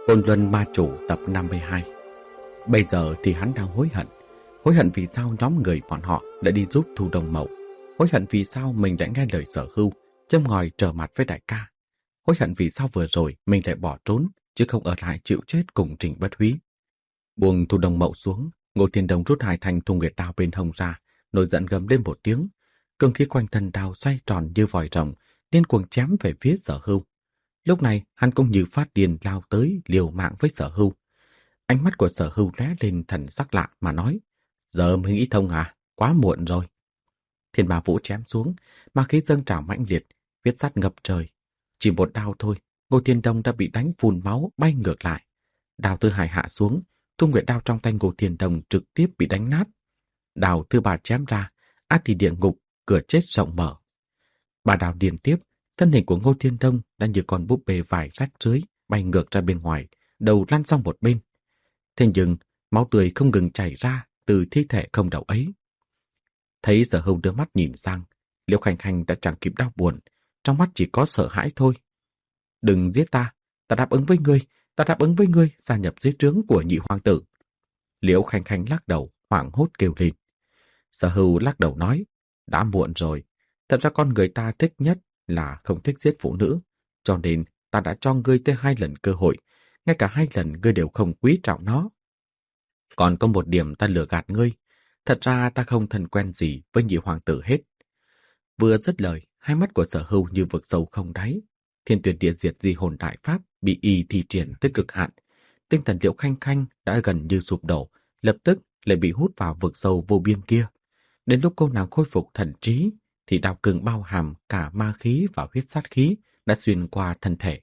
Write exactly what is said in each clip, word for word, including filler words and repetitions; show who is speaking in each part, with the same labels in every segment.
Speaker 1: Côn Luân Ma Chủ tập năm mươi hai. Bây giờ thì hắn đang hối hận. Hối hận vì sao nhóm người bọn họ đã đi giúp Thu Đông Mậu. Hối hận vì sao mình đã nghe lời Sở Hưu, châm ngòi trở mặt với đại ca. Hối hận vì sao vừa rồi mình lại bỏ trốn, chứ không ở lại chịu chết cùng Trình Bất Húy. Buông Thu Đông Mậu xuống, Ngô Thiên Đông rút hai thanh thu nguyệt đao bên hông ra, nổi giận gầm lên một tiếng. Cương khí quanh thân đao xoay tròn như vòi rồng, điên cuồng chém về phía Sở Hưu. Lúc này hắn cũng như phát điên lao tới liều mạng với Sở Hưu. Ánh mắt của Sở Hưu lóe lên thần sắc lạ mà nói: "Giờ mới nghĩ thông à? Quá muộn rồi." Thiên Ma Vũ chém xuống, ma khí dâng trào mãnh liệt, huyết sắt ngập trời. Chỉ một đao thôi, Ngô Thiên Đông đã bị đánh phun máu bay ngược lại. Đao thứ hai hạ xuống, thu nguyệt đao trong tay Ngô Thiên Đông trực tiếp bị đánh nát. Đao thứ ba chém ra, ác thì địa ngục, cửa chết rộng mở. Ba đao điền tiếp, thân hình của Ngô Thiên Đông đã như con búp bê vải rách rưới bay ngược ra bên ngoài, đầu lăn sang một bên. Thế nhưng máu tươi không ngừng chảy ra từ thi thể không đầu ấy. Thấy Sở Hưu đưa mắt nhìn sang, Liễu Khanh Khanh đã chẳng kịp đau buồn, trong mắt chỉ có sợ hãi thôi. "Đừng giết ta, ta đáp ứng với ngươi, ta đáp ứng với ngươi gia nhập dưới trướng của nhị hoàng tử." Liễu Khanh Khanh lắc đầu, hoảng hốt kêu lên. Sở Hưu lắc đầu nói: "Đã muộn rồi, thật ra con người ta thích nhất là không thích giết phụ nữ, cho nên ta đã cho ngươi tới hai lần cơ hội, ngay cả hai lần ngươi đều không quý trọng nó. Còn có một điểm ta lừa gạt ngươi, thật ra ta không thân quen gì với nhị hoàng tử hết." Vừa dứt lời, hai mắt của Sở Hưu như vực sâu không đáy. Thiên Tuyệt Địa Diệt Di Hồn Đại Pháp bị y thi triển tới cực hạn. Tinh thần Liễu Khanh Khanh đã gần như sụp đổ, lập tức lại bị hút vào vực sâu vô biên kia. Đến lúc cô nàng khôi phục thần trí, thì đao cừng bao hàm cả ma khí và huyết sát khí đã xuyên qua thân thể.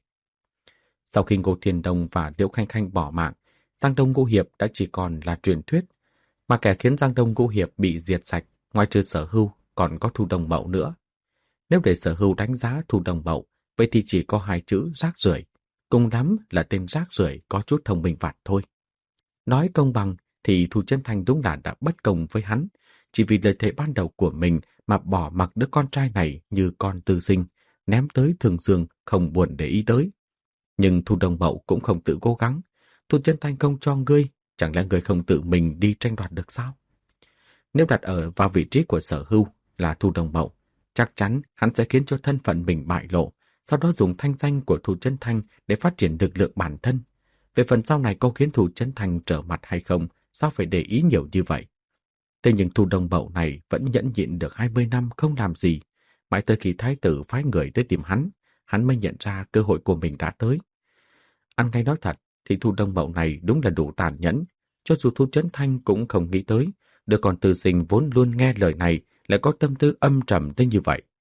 Speaker 1: Sau khi Ngô Thiên Đông và Liễu Khanh Khanh bỏ mạng, Giang Đông Ngũ Hiệp đã chỉ còn là truyền thuyết, mà kẻ khiến Giang Đông Ngũ Hiệp bị diệt sạch, ngoài trừ Sở Hưu còn có Thu Đông Mậu nữa. Nếu để Sở Hưu đánh giá Thu Đông Mậu, vậy thì chỉ có hai chữ rác rưởi, cùng lắm là tên rác rưởi có chút thông minh vặt thôi. Nói công bằng thì Thu Chân Thanh đúng là đã bất công với hắn, chỉ vì lời thề ban đầu của mình mà bỏ mặc đứa con trai này như con tư sinh, ném tới Thường Dương không buồn để ý tới. Nhưng Thu Đông Mậu cũng không tự cố gắng. Thu Chân Thanh không cho ngươi, chẳng lẽ ngươi không tự mình đi tranh đoạt được sao? Nếu đặt ở vào vị trí của Sở Hưu là Thu Đông Mậu, chắc chắn hắn sẽ khiến cho thân phận mình bại lộ, sau đó dùng thanh danh của Thu Chân Thanh để phát triển lực lượng bản thân. Về phần sau này có khiến Thu Chân Thanh trở mặt hay không, sao phải để ý nhiều như vậy? Thế nhưng Thu Đông Mậu này vẫn nhẫn nhịn được hai mươi năm không làm gì, mãi tới khi thái tử phái người tới tìm hắn, hắn mới nhận ra cơ hội của mình đã tới. Ăn ngay nói thật thì Thu Đông Mậu này đúng là đủ tàn nhẫn, cho dù Thu Chân Thanh cũng không nghĩ tới, đứa con tư sinh vốn luôn nghe lời này lại có tâm tư âm trầm tới như vậy.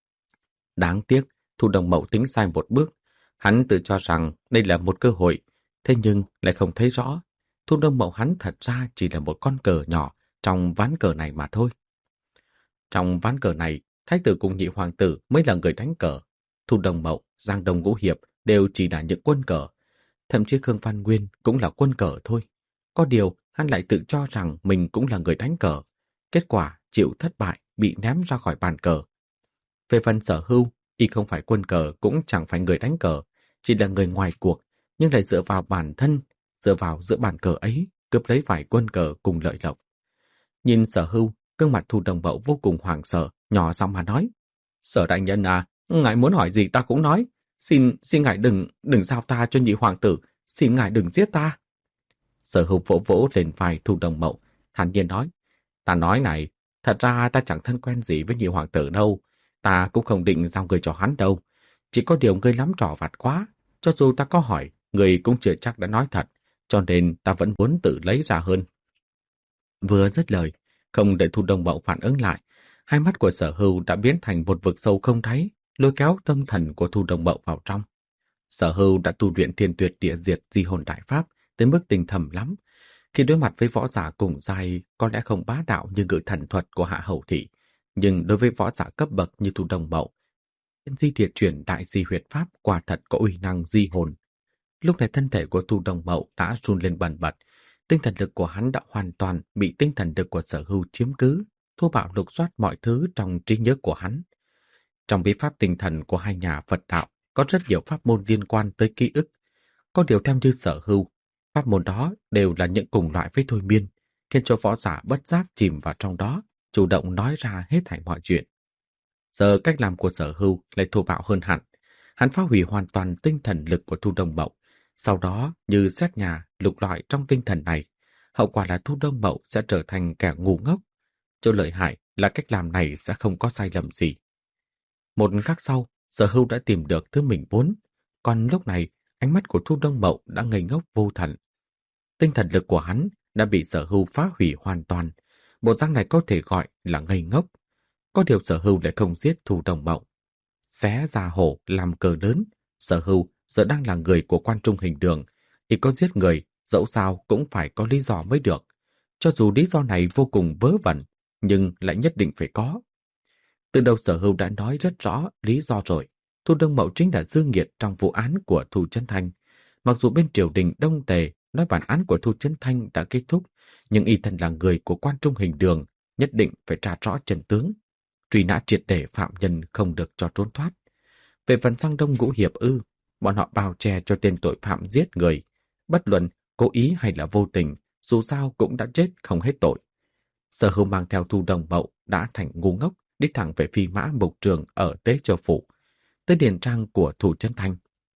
Speaker 1: Đáng tiếc, Thu Đông Mậu tính sai một bước, hắn tự cho rằng đây là một cơ hội, thế nhưng lại không thấy rõ, Thu Đông Mậu hắn thật ra chỉ là một con cờ nhỏ trong ván cờ này mà thôi. Trong ván cờ này, thái tử cùng nhị hoàng tử mới là người đánh cờ. Thu Đông Mậu, Giang Đông Ngũ Hiệp đều chỉ là những quân cờ. Thậm chí Khương Văn Nguyên cũng là quân cờ thôi. Có điều, hắn lại tự cho rằng mình cũng là người đánh cờ. Kết quả, chịu thất bại, bị ném ra khỏi bàn cờ. Về phần Sở Hưu, y không phải quân cờ cũng chẳng phải người đánh cờ, chỉ là người ngoài cuộc, nhưng lại dựa vào bản thân, dựa vào giữa bàn cờ ấy, cướp lấy vài quân cờ cùng lợi lộc. Nhìn Sở Hưu, gương mặt Thu Đông Mậu vô cùng hoảng sợ, nhỏ giọng mà nói: "Sở đại nhân à, ngài muốn hỏi gì ta cũng nói. Xin, xin ngài đừng, đừng giao ta cho nhị hoàng tử, xin ngài đừng giết ta." Sở Hưu vỗ vỗ lên vai Thu Đông Mậu, thản nhiên nói: "Ta nói này, thật ra ta chẳng thân quen gì với nhị hoàng tử đâu, ta cũng không định giao người cho hắn đâu. Chỉ có điều ngươi lắm trò vặt quá, cho dù ta có hỏi, ngươi cũng chưa chắc đã nói thật, cho nên ta vẫn muốn tự lấy ra hơn." Vừa dứt lời, không đợi Thu Đông Mậu phản ứng lại, hai mắt của Sở Hưu đã biến thành một vực sâu không đáy, lôi kéo tâm thần của Thu Đông Mậu vào trong. Sở Hưu đã tu luyện Thiên Tuyệt Địa Diệt Di Hồn Đại Pháp tới mức tinh thầm lắm. Khi đối mặt với võ giả cùng giai có lẽ không bá đạo như ngự thần thuật của Hạ Hầu Thị, nhưng đối với võ giả cấp bậc như Thu Đông Mậu, di thiệt chuyển đại di huyệt pháp quả thật có uy năng di hồn. Lúc này thân thể của Thu Đông Mậu đã run lên bần bật, tinh thần lực của hắn đã hoàn toàn bị tinh thần lực của Sở Hưu chiếm cứ, thô bạo lục soát mọi thứ trong trí nhớ của hắn. Trong bí pháp tinh thần của hai nhà Phật đạo có rất nhiều pháp môn liên quan tới ký ức. Có điều theo như Sở Hưu, pháp môn đó đều là những cùng loại với thôi miên, khiến cho võ giả bất giác chìm vào trong đó, chủ động nói ra hết thảy mọi chuyện. Giờ cách làm của Sở Hưu lại thô bạo hơn hẳn. Hắn phá hủy hoàn toàn tinh thần lực của Thu Đông Mậu, sau đó như xét nhà lục loại trong tinh thần này. Hậu quả là Thu Đông Mậu sẽ trở thành kẻ ngu ngốc. Chỗ lợi hại là cách làm này sẽ không có sai lầm gì. Một khắc sau, Sở Hưu đã tìm được thứ mình muốn, còn lúc này ánh mắt của Thu Đông Mậu đã ngây ngốc vô thần. Tinh thần lực của hắn đã bị Sở Hưu phá hủy hoàn toàn. Bộ dáng này có thể gọi là ngây ngốc. Có điều Sở Hưu lại không giết Thu Đông Mậu. Xé ra hổ làm cờ lớn, Sở Hưu giờ đang là người của quan trung hình đường. Thì có giết người, dẫu sao cũng phải có lý do mới được. Cho dù lý do này vô cùng vớ vẩn, nhưng lại nhất định phải có. Từ đầu Sở Hưu đã nói rất rõ lý do rồi. Thu Đông Mậu chính là dư nghiệt trong vụ án của Thu Chấn Thanh. Mặc dù bên triều đình Đông Tề nói bản án của Thu Chấn Thanh đã kết thúc, nhưng y thân là người của quan trung hình đường, nhất định phải tra rõ chân tướng. Truy nã triệt để phạm nhân không được cho trốn thoát. Về phần sang Đông Ngũ Hiệp ư, bọn họ bào che cho tên tội phạm giết người. Bất luận cố ý hay là vô tình, dù sao cũng đã chết không hết tội. Sở Hưu mang theo Thu Đông Mậu đã thành ngu ngốc, đi thẳng về Phi Mã Mục Trường ở Tế Châu Phủ, tới điền trang của Thu Chấn Thanh.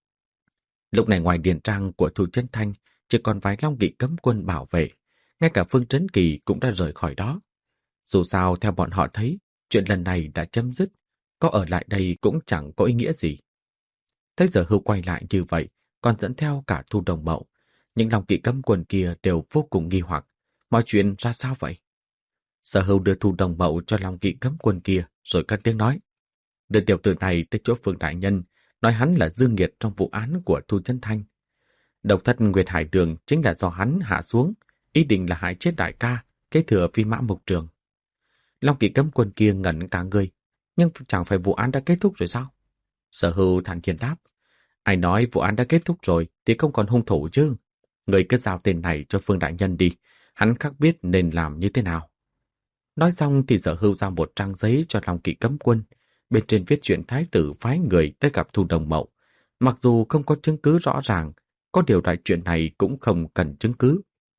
Speaker 1: Lúc này ngoài điền trang của Thu Chấn Thanh, chỉ còn vài Long Kỵ cấm quân bảo vệ, ngay cả Phương Trấn Kỳ cũng đã rời khỏi đó. Dù sao theo bọn họ thấy, chuyện lần này đã chấm dứt, có ở lại đây cũng chẳng có ý nghĩa gì. Thấy Sở Hưu quay lại như vậy, còn dẫn theo cả Thu Đông Mậu, những Long Kỵ cấm quân kia đều vô cùng nghi hoặc, mọi chuyện ra sao vậy? Sở Hưu đưa Thu Đông Mậu cho Long Kỵ cấm quân kia, rồi cất tiếng nói: đưa tiểu tử này tới chỗ Phương đại nhân, nói hắn là dương nghiệt trong vụ án của Thu Chấn Thanh. Độc thất Nguyệt Hải Đường chính là do hắn hạ xuống, ý định là hại chết đại ca, kế thừa Phi Mã Mục Trường. Long Kỵ cấm quân kia ngẩn cả người, nhưng chẳng phải vụ án đã kết thúc rồi sao? Sở Hưu thản nhiên đáp: ai nói vụ án đã kết thúc rồi thì không còn hung thủ chứ. Người cứ giao tên này cho Phương đại nhân đi, hắn khắc biết nên làm như thế nào. Nói xong thì Sở Hưu giao một trang giấy cho Long Kỵ cấm quân, bên trên viết chuyện thái tử phái người tới gặp Thu Đông Mậu. Mặc dù không có chứng cứ rõ ràng, có điều đại chuyện này cũng không cần chứng cứ.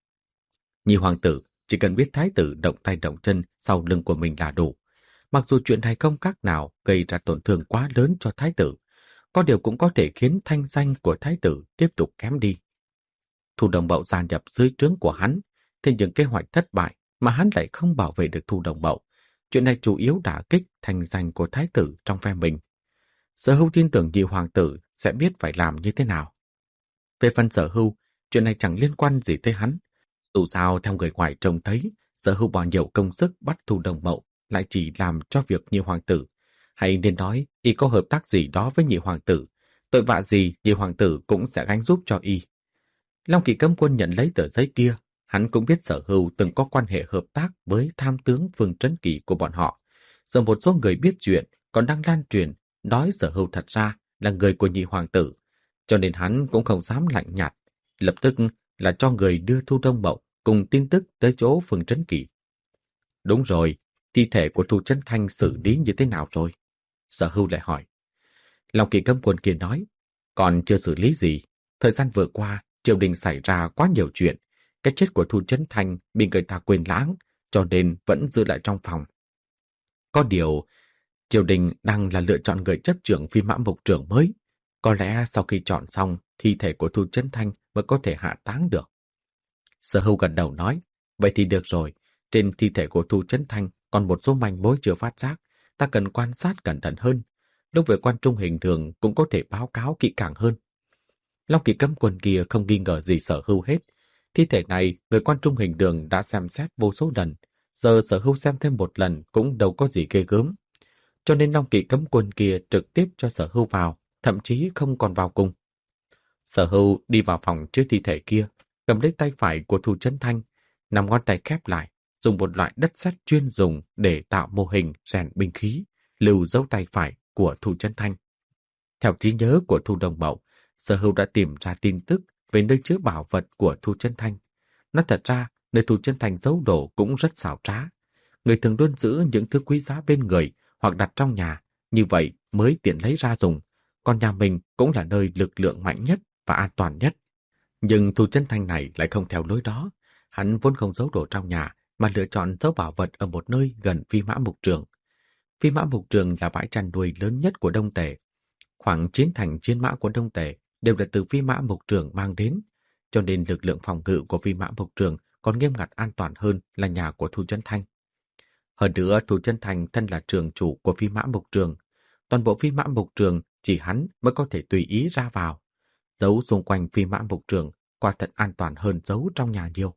Speaker 1: Nhị hoàng tử chỉ cần biết thái tử động tay động chân sau lưng của mình là đủ. Mặc dù chuyện này không cách nào gây ra tổn thương quá lớn cho thái tử, có điều cũng có thể khiến thanh danh của thái tử tiếp tục kém đi. Thu Đông Mậu gia nhập dưới trướng của hắn, thế nhưng kế hoạch thất bại mà hắn lại không bảo vệ được Thu Đông Mậu. Chuyện này chủ yếu đả kích thanh danh của thái tử trong phe mình. Sở Hưu tin tưởng nhị hoàng tử sẽ biết phải làm như thế nào. Về phần Sở Hưu, chuyện này chẳng liên quan gì tới hắn. Dù sao theo người ngoài trông thấy, Sở Hưu bỏ nhiều công sức bắt Thu Đông Mậu lại chỉ làm cho việc nhị hoàng tử. Hay nên nói, y có hợp tác gì đó với nhị hoàng tử, tội vạ gì nhị hoàng tử cũng sẽ gánh giúp cho y. Long Kỵ cấm quân nhận lấy tờ giấy kia, hắn cũng biết Sở Hưu từng có quan hệ hợp tác với tham tướng Phương Trấn Kỳ của bọn họ. Giờ một số người biết chuyện còn đang lan truyền nói Sở Hưu thật ra là người của nhị hoàng tử, cho nên hắn cũng không dám lạnh nhạt, lập tức là cho người đưa Thu Đông Mậu cùng tin tức tới chỗ Phương Trấn Kỳ. Đúng rồi, thi thể của Thu Chấn Thanh xử lý như thế nào rồi? Sở Hưu lại hỏi. Long Kỵ cấm quân kia nói, còn chưa xử lý gì. Thời gian vừa qua, triều đình xảy ra quá nhiều chuyện. Cái chết của Thu Chấn Thanh bị người ta quên lãng, cho nên vẫn giữ lại trong phòng. Có điều, triều đình đang là lựa chọn người chấp trưởng Phi Mã Mục Trường mới. Có lẽ sau khi chọn xong, thi thể của Thu Chấn Thanh mới có thể hạ táng được. Sở Hưu gật đầu nói, vậy thì được rồi. Trên thi thể của Thu Chấn Thanh còn một số manh mối chưa phát giác, ta cần quan sát cẩn thận hơn. Lúc về quan trung hình thường cũng có thể báo cáo kỹ càng hơn. Long Kỵ cấm quân kia không nghi ngờ gì Sở Hưu hết. Thi thể này, người quan trung hình đường đã xem xét vô số lần. Giờ Sở Hưu xem thêm một lần cũng đâu có gì ghê gớm. Cho nên Long Kỵ cấm quân kia trực tiếp cho Sở Hưu vào, thậm chí không còn vào cùng. Sở Hưu đi vào phòng trước thi thể kia, cầm lấy tay phải của Thu Chấn Thanh, nằm ngón tay khép lại, dùng một loại đất sét chuyên dùng để tạo mô hình rèn binh khí, lưu dấu tay phải của Thu Chấn Thanh. Theo trí nhớ của Thu Đông Mậu, Sở Hưu đã tìm ra tin tức về nơi chứa bảo vật của Thu Chấn Thanh. Nói thật ra, nơi Thu Chấn Thanh giấu đồ cũng rất xảo trá. Người thường luôn giữ những thứ quý giá bên người hoặc đặt trong nhà, như vậy mới tiện lấy ra dùng. Còn nhà mình cũng là nơi lực lượng mạnh nhất và an toàn nhất. Nhưng Thu Chân Thanh này lại không theo lối đó. Hắn vốn không giấu đồ trong nhà, mà lựa chọn giấu bảo vật ở một nơi gần Phi Mã Mục Trường. Phi Mã Mục Trường là bãi chăn nuôi lớn nhất của Đông Tề. Khoảng chín thành chiến mã của Đông Tề đều là từ Phi Mã Mục Trường mang đến, cho nên lực lượng phòng ngự của Phi Mã Mục Trường còn nghiêm ngặt an toàn hơn là nhà của Thu Chân Thanh. Hơn nữa, Thu Chân Thanh thân là trường chủ của Phi Mã Mục Trường. Toàn bộ Phi Mã Mục Trường chỉ hắn mới có thể tùy ý ra vào. Giấu xung quanh Phi Mã Mục Trường quả thật an toàn hơn giấu trong nhà nhiều.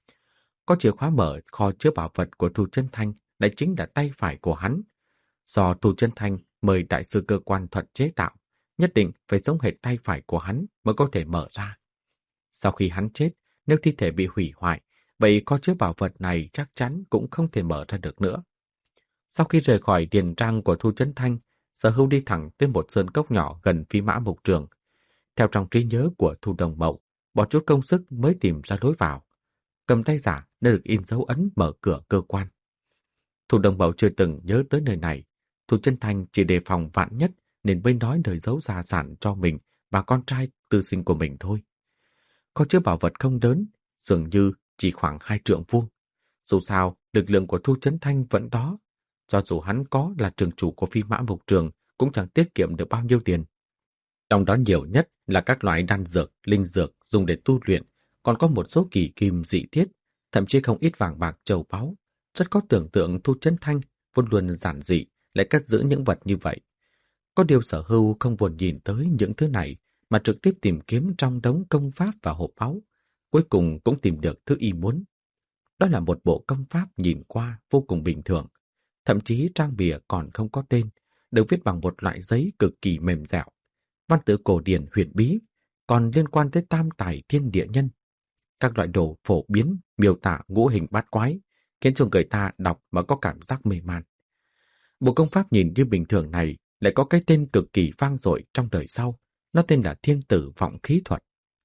Speaker 1: Có chìa khóa mở kho chứa bảo vật của Thu Chân Thanh lại chính là tay phải của hắn. Do Thu Chân Thanh mời đại sư cơ quan thuật chế tạo, nhất định phải giống hệt tay phải của hắn mới có thể mở ra. Sau khi hắn chết, nếu thi thể bị hủy hoại, vậy kho chứa bảo vật này chắc chắn cũng không thể mở ra được nữa. Sau khi rời khỏi điền trang của Thu Chân Thanh, Sở Hưu đi thẳng tới một sơn cốc nhỏ gần Phi Mã Mục Trường. Theo trong trí nhớ của Thu Đồng Mậu, bỏ chút công sức mới tìm ra lối vào. Cầm tay giả đã được in dấu ấn mở cửa cơ quan. Thu Đồng Mậu chưa từng nhớ tới nơi này. Thu Chân Thanh chỉ đề phòng vạn nhất nên mới nói lời giấu gia sản cho mình và con trai tư sinh của mình thôi. Có chứa bảo vật không lớn, dường như chỉ khoảng hai trượng vuông. Dù sao, lực lượng của Thu Chân Thanh vẫn đó. Cho dù hắn có là trường chủ của Phi Mã Mục Trường cũng chẳng tiết kiệm được bao nhiêu tiền. Trong đó nhiều nhất là các loại đan dược, linh dược dùng để tu luyện, còn có một số kỳ kim dị thiết, thậm chí không ít vàng bạc châu báu. Rất có tưởng tượng Thu Chân Thanh vốn luôn giản dị, lại cất giữ những vật như vậy. Có điều Sở Hưu không buồn nhìn tới những thứ này, mà trực tiếp tìm kiếm trong đống công pháp và hộp báu. Cuối cùng cũng tìm được thứ y muốn. Đó là một bộ công pháp nhìn qua vô cùng bình thường. Thậm chí trang bìa còn không có tên, được viết bằng một loại giấy cực kỳ mềm dẻo. Văn tự cổ điển huyền bí, còn liên quan tới tam tài thiên địa nhân. Các loại đồ phổ biến, miêu tả ngũ hình bát quái, khiến cho người ta đọc mà có cảm giác mê man. Bộ công pháp nhìn như bình thường này lại có cái tên cực kỳ vang dội trong đời sau. Nó tên là Thiên Tử Vọng Khí Thuật.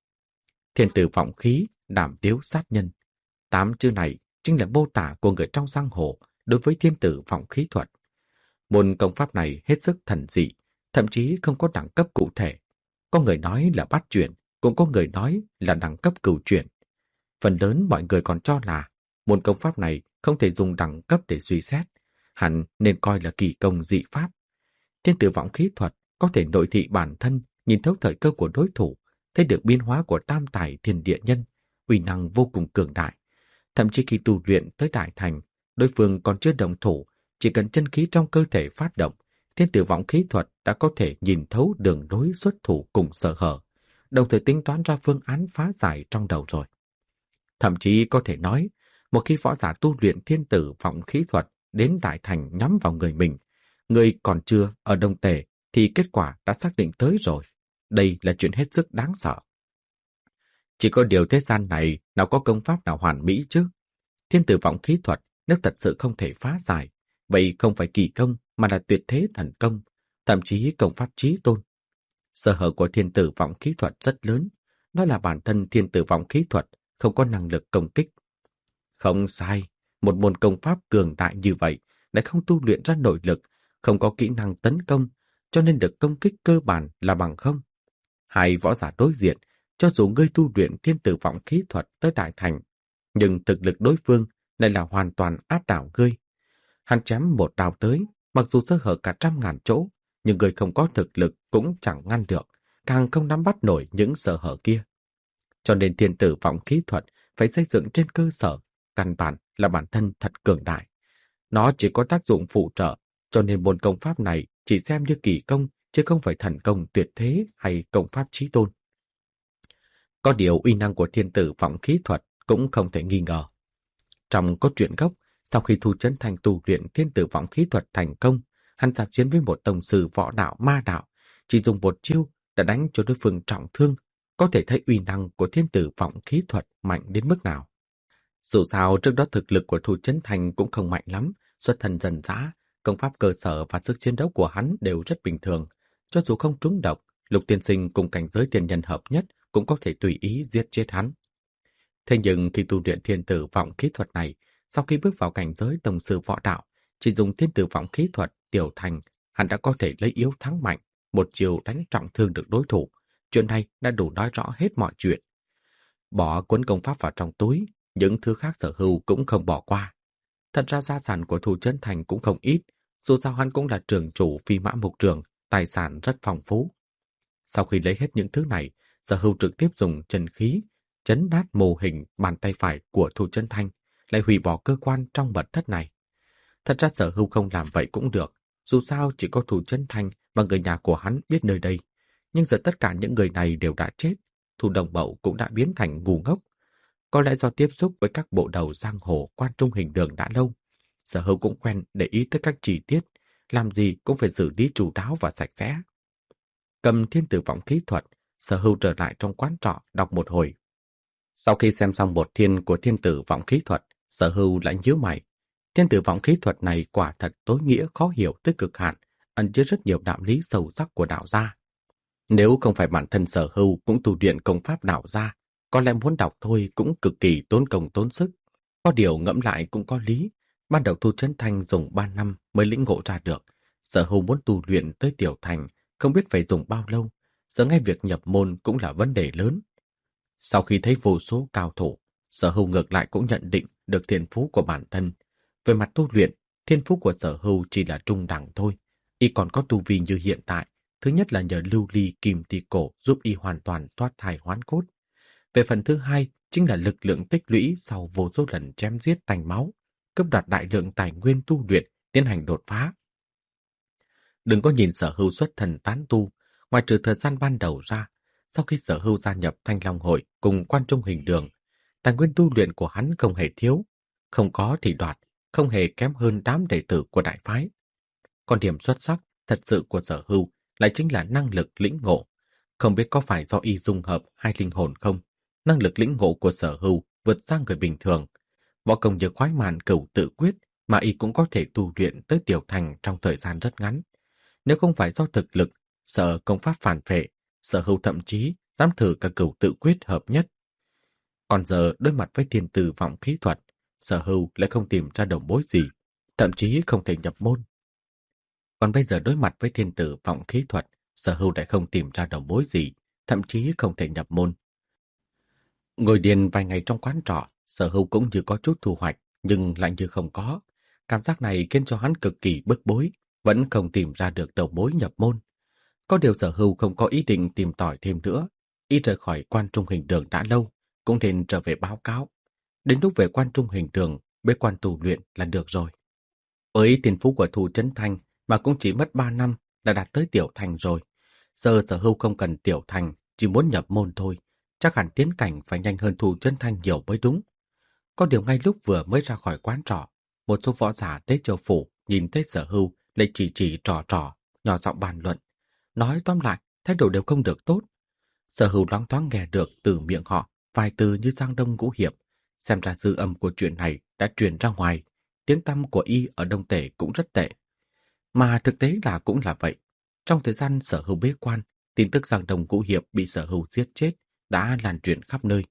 Speaker 1: Thiên Tử Vọng Khí, đảm tiếu sát nhân. Tám chữ này chính là mô tả của người trong giang hồ đối với Thiên Tử Vọng Khí Thuật. Môn công pháp này hết sức thần dị, thậm chí không có đẳng cấp cụ thể. Có người nói là bát chuyển, cũng có người nói là đẳng cấp cửu chuyển. Phần lớn mọi người còn cho là môn công pháp này không thể dùng đẳng cấp để suy xét, hẳn nên coi là kỳ công dị pháp. Thiên Tử Vọng Khí Thuật có thể nội thị bản thân, nhìn thấu thời cơ của đối thủ, thấy được biến hóa của tam tài thiên địa nhân, uy năng vô cùng cường đại. Thậm chí khi tu luyện tới đại thành, đối phương còn chưa động thủ, chỉ cần chân khí trong cơ thể phát động, Thiên Tử Vọng Khí Thuật đã có thể nhìn thấu đường lối xuất thủ cùng sở hở, đồng thời tính toán ra phương án phá giải trong đầu rồi. Thậm chí có thể nói, một khi võ giả tu luyện Thiên Tử Vọng Khí Thuật đến đại thành nhắm vào người mình, người còn chưa ở Đông Tề thì kết quả đã xác định tới rồi. Đây là chuyện hết sức đáng sợ. Chỉ có điều thế gian này nào có công pháp nào hoàn mỹ chứ? Thiên Tử Vọng Khí Thuật nếu thật sự không thể phá giải, vậy không phải kỳ công mà là tuyệt thế thần công, thậm chí công pháp chí tôn. Sở hở của Thiên Tử Vọng Khí Thuật rất lớn, đó là bản thân Thiên Tử Vọng Khí Thuật không có năng lực công kích. Không sai, một môn công pháp cường đại như vậy lại không tu luyện ra nội lực, không có kỹ năng tấn công, cho nên được công kích cơ bản là bằng không. Hai võ giả đối diện, cho dù ngươi tu luyện Thiên Tử Vọng Khí Thuật tới đại thành, nhưng thực lực đối phương lại là hoàn toàn áp đảo ngươi. Hắn chém một đao tới, mặc dù sơ hở cả trăm ngàn chỗ, nhưng người không có thực lực cũng chẳng ngăn được, càng không nắm bắt nổi những sơ hở kia. Cho nên Thiên Tử Vọng Khí Thuật phải xây dựng trên cơ sở, căn bản là bản thân thật cường đại. Nó chỉ có tác dụng phụ trợ, cho nên môn công pháp này chỉ xem như kỳ công, chứ không phải thần công tuyệt thế hay công pháp chí tôn. Có điều uy năng của Thiên Tử Vọng Khí Thuật cũng không thể nghi ngờ. Trong cốt truyện gốc, sau khi Thu Chân Thanh tu luyện Thiên Tử Vọng Khí Thuật thành công, hắn giao chiến với một tông sư võ đạo ma đạo, chỉ dùng một chiêu đã đánh cho đối phương trọng thương, có thể thấy uy năng của Thiên Tử Vọng Khí Thuật mạnh đến mức nào. Dù sao trước đó thực lực của Thu Chân Thanh cũng không mạnh lắm, xuất thân dần dã, công pháp cơ sở và sức chiến đấu của hắn đều rất bình thường. Cho dù không trúng độc, Lục Tiên Sinh cùng cảnh giới thiên nhân hợp nhất cũng có thể tùy ý giết chết hắn. Thế nhưng khi tu luyện Thiên Tử Vọng Khí Thuật này, sau khi bước vào cảnh giới tông sư võ đạo, chỉ dùng Thiên Tử Vọng Khí Thuật tiểu thành, hắn đã có thể lấy yếu thắng mạnh, một chiều đánh trọng thương được đối thủ. Chuyện này đã đủ nói rõ hết mọi chuyện. Bỏ cuốn công pháp vào trong túi, những thứ khác Sở Hưu cũng không bỏ qua. Thật ra gia sản của Thu Chấn Thành cũng không ít, dù sao hắn cũng là trưởng chủ Phi Mã Mục Trường, tài sản rất phong phú. Sau khi lấy hết những thứ này, Sở Hưu trực tiếp dùng chân khí chấn nát mô hình bàn tay phải của Thu Chấn Thành, lại hủy bỏ cơ quan trong mật thất này. Thật ra Sở Hưu không làm vậy cũng được, dù sao chỉ có Thu Chấn Thành và người nhà của hắn biết nơi đây. Nhưng giờ tất cả những người này đều đã chết, Thu Đồng Mậu cũng đã biến thành ngu ngốc. Có lẽ do tiếp xúc với các bộ đầu giang hồ Quan Trung Hình Đường đã lâu, Sở Hưu cũng quen để ý tới các chi tiết, làm gì cũng phải xử lý chu đáo và sạch sẽ. Cầm thiên tử vọng khí thuật, Sở Hưu trở lại trong quán trọ đọc một hồi. Sau khi xem xong một thiên của thiên tử vọng khí thuật, Sở Hưu lại nhíu mày. Thiên tử vọng khí thuật này quả thật tối nghĩa khó hiểu tới cực hạn, ẩn chứa rất nhiều đạo lý sâu sắc của đạo gia. Nếu không phải bản thân Sở Hưu cũng tu luyện công pháp đạo gia, có lẽ muốn đọc thôi cũng cực kỳ tốn công tốn sức. Có điều ngẫm lại cũng có lý. Ban đầu Thu Chấn Thành dùng ba năm mới lĩnh ngộ ra được. Sở Hưu muốn tu luyện tới tiểu thành, không biết phải dùng bao lâu. Giờ ngay việc nhập môn cũng là vấn đề lớn. Sau khi thấy vô số cao thủ, Sở Hưu ngược lại cũng nhận định được thiên phú của bản thân. Về mặt tu luyện, thiên phú của Sở Hưu chỉ là trung đẳng thôi. Y còn có tu vi như hiện tại. Thứ nhất là nhờ lưu ly kim ti cổ giúp y hoàn toàn thoát thai hoán cốt. Về phần thứ hai, chính là lực lượng tích lũy sau vô số lần chém giết tanh máu, cướp đoạt đại lượng tài nguyên tu luyện, tiến hành đột phá. Đừng có nhìn Sở Hưu xuất thần tán tu, ngoài trừ thời gian ban đầu ra, sau khi Sở Hưu gia nhập Thanh Long Hội cùng Quan Trung Hình Đường, tài nguyên tu luyện của hắn không hề thiếu, không có thì đoạt, không hề kém hơn đám đệ tử của đại phái. Còn điểm xuất sắc thật sự của Sở Hưu lại chính là năng lực lĩnh ngộ. Không biết có phải do y dung hợp hai linh hồn không? Năng lực lĩnh ngộ của Sở Hưu vượt ra người bình thường. Võ công như khoái màn cửu tự quyết mà y cũng có thể tu luyện tới tiểu thành trong thời gian rất ngắn. Nếu không phải do thực lực, sợ công pháp phản phệ, Sở Hưu thậm chí dám thử cả cửu tự quyết hợp nhất. Còn giờ đối mặt với thiên tử vọng khí thuật, Sở Hưu lại không tìm ra đầu mối gì, thậm chí không thể nhập môn. Còn bây giờ đối mặt với thiên tử vọng khí thuật, Sở Hưu lại không tìm ra đầu mối gì, thậm chí không thể nhập môn. Ngồi điền vài ngày trong quán trọ, Sở Hưu cũng như có chút thu hoạch, nhưng lại như không có. Cảm giác này khiến cho hắn cực kỳ bức bối, vẫn không tìm ra được đầu mối nhập môn. Có điều Sở Hưu không có ý định tìm tòi thêm nữa. Y rời khỏi Quan Trung Hình Đường đã lâu, cũng nên trở về báo cáo. Đến lúc về Quan Trung Hình Đường, bế quan tu luyện là được rồi. Với tiền phú của Thu Chấn Thành mà cũng chỉ mất ba năm đã đạt tới tiểu thành rồi. Giờ Sở Hưu không cần tiểu thành, chỉ muốn nhập môn thôi. Chắc hẳn tiến cảnh phải nhanh hơn Thu Chấn Thành nhiều mới đúng. Có điều ngay lúc vừa mới ra khỏi quán trọ, một số võ giả Tế Châu Phủ nhìn thấy Sở Hưu lại chỉ chỉ trò trò, nhỏ giọng bàn luận. Nói tóm lại, thái độ đều không được tốt. Sở Hưu loáng thoáng nghe được từ miệng họ vài từ như Giang Đông Ngũ Hiệp. Xem ra dư âm của chuyện này đã truyền ra ngoài. Tiếng tăm của y ở Đông Tể cũng rất tệ. Mà thực tế là cũng là vậy. Trong thời gian Sở Hưu bế quan, tin tức Giang Đông Ngũ Hiệp bị Sở Hưu giết chết đã lan truyền khắp nơi.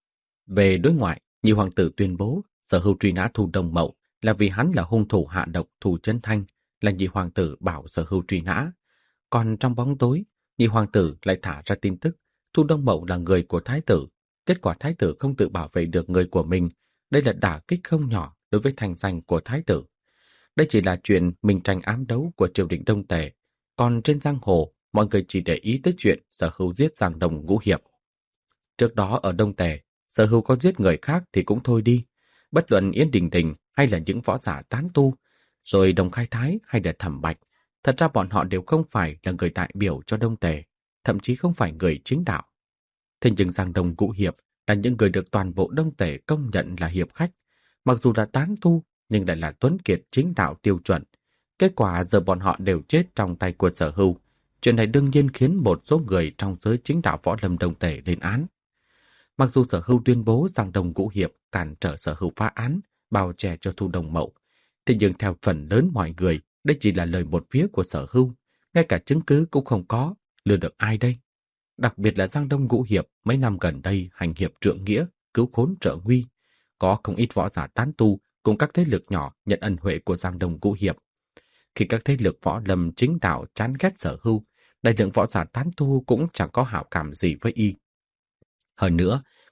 Speaker 1: Về đối ngoại, Nhị hoàng tử tuyên bố Sở Hưu truy nã Thu Đồng Mậu là vì hắn là hung thủ hạ độc Thu Chấn Thành, là Nhị hoàng tử bảo Sở Hưu truy nã. Còn trong bóng tối, Nhị hoàng tử lại thả ra tin tức Thu Đông Mậu là người của thái tử. Kết quả thái tử không tự bảo vệ được người của mình. Đây là đả kích không nhỏ đối với thành danh của thái tử. Đây chỉ là chuyện mình tranh ám đấu của triều đình Đông Tề. Còn trên giang hồ, mọi người chỉ để ý tới chuyện Sở Hưu giết Giang Đông Ngũ Hiệp. Trước đó ở Đông Tề, Sở Hưu có giết người khác thì cũng thôi đi. Bất luận Yến Đình Đình hay là những võ giả tán tu, rồi Đồng Khai Thái hay là Thẩm Bạch, thật ra bọn họ đều không phải là người đại biểu cho Đông Tề, thậm chí không phải người chính đạo. Thế nhưng Giang Đông Ngũ Hiệp là những người được toàn bộ Đông Tề công nhận là hiệp khách, mặc dù là tán tu nhưng lại là tuấn kiệt chính đạo tiêu chuẩn. Kết quả giờ bọn họ đều chết trong tay của Sở Hưu. Chuyện này đương nhiên khiến một số người trong giới chính đạo võ lâm Đông Tề lên án. Mặc dù Sở Hưu tuyên bố Giang Đông Ngũ Hiệp cản trở Sở Hưu phá án, bao che cho Thu Đồng Mậu, thế nhưng theo phần lớn mọi người, đây chỉ là lời một phía của Sở Hưu, ngay cả chứng cứ cũng không có, lừa được ai đây? Đặc biệt là Giang Đông Ngũ Hiệp mấy năm gần đây hành hiệp trượng nghĩa, cứu khốn trợ nguy, có không ít võ giả tán tu cùng các thế lực nhỏ nhận ân huệ của Giang Đông Ngũ Hiệp. Khi các thế lực võ lâm chính đạo chán ghét Sở Hưu, đại lượng võ giả tán tu cũng chẳng có hảo cảm gì với y. Hơn nữa,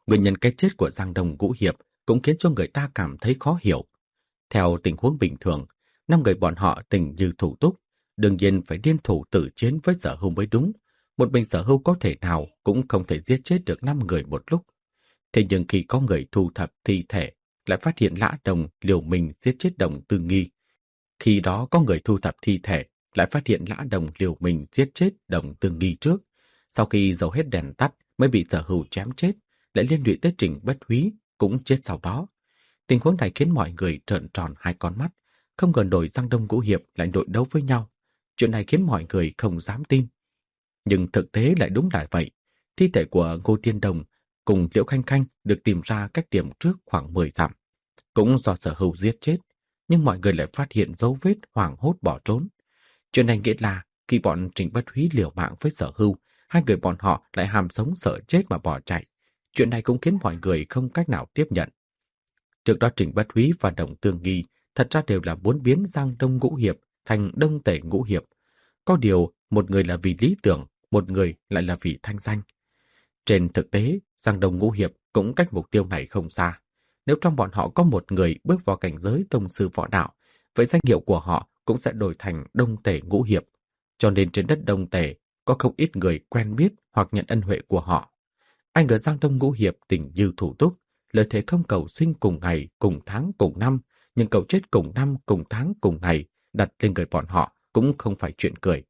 Speaker 1: Nguyên nhân cái chết của Giang Đông Ngũ Hiệp cũng khiến cho người ta cảm thấy khó hiểu. Theo tình huống bình thường, năm người bọn họ tình như thủ túc, đương nhiên phải liên thủ tử chiến với Sở Hưu mới đúng. Một mình Sở Hưu có thể nào cũng không thể giết chết được năm người một lúc. Thế nhưng khi có người thu thập thi thể, lại phát hiện Lã Đồng liều mình giết chết Đồng Tư Nghi. Khi đó có người thu thập thi thể, lại phát hiện Lã Đồng liều mình giết chết Đồng Tư Nghi trước. Sau khi dầu hết đèn tắt mới bị Sở Hưu chém chết, lại liên lụy tới Trình Bất Húy cũng chết sau đó. Tình huống này khiến mọi người trợn tròn hai con mắt, không ngờ nổi Giang Đông Ngũ Hiệp lại đội đấu với nhau. Chuyện này khiến mọi người không dám tin. Nhưng thực tế lại đúng là vậy. Thi thể của Ngô Tiên Đồng cùng Liễu Khanh Khanh được tìm ra cách điểm trước khoảng mười dặm. Cũng do Sở Hưu giết chết, nhưng mọi người lại phát hiện dấu vết hoảng hốt bỏ trốn. Chuyện này nghĩa là khi bọn Trình Bất Húy liều mạng với Sở Hưu, hai người bọn họ lại hàm sống sợ chết mà bỏ chạy. Chuyện này cũng khiến mọi người không cách nào tiếp nhận. Trước đó Trình Bất Húy và Đồng Tương Nghi thật ra đều là muốn biến Giang Đông Ngũ Hiệp thành Đông Tể Ngũ Hiệp. Có điều, một người là vì lý tưởng, một người lại là vì thanh danh. Trên thực tế, Giang Đông Ngũ Hiệp cũng cách mục tiêu này không xa. Nếu trong bọn họ có một người bước vào cảnh giới tông sư võ đạo, vậy danh hiệu của họ cũng sẽ đổi thành Đông Tể Ngũ Hiệp. Cho nên trên đất Đông Tể có không ít người quen biết hoặc nhận ân huệ của họ. Anh ở Giang Đông Ngũ Hiệp tình như thủ túc, lời thề không cầu sinh cùng ngày, cùng tháng, cùng năm, nhưng cầu chết cùng năm, cùng tháng, cùng ngày, đặt lên người bọn họ cũng không phải chuyện cười.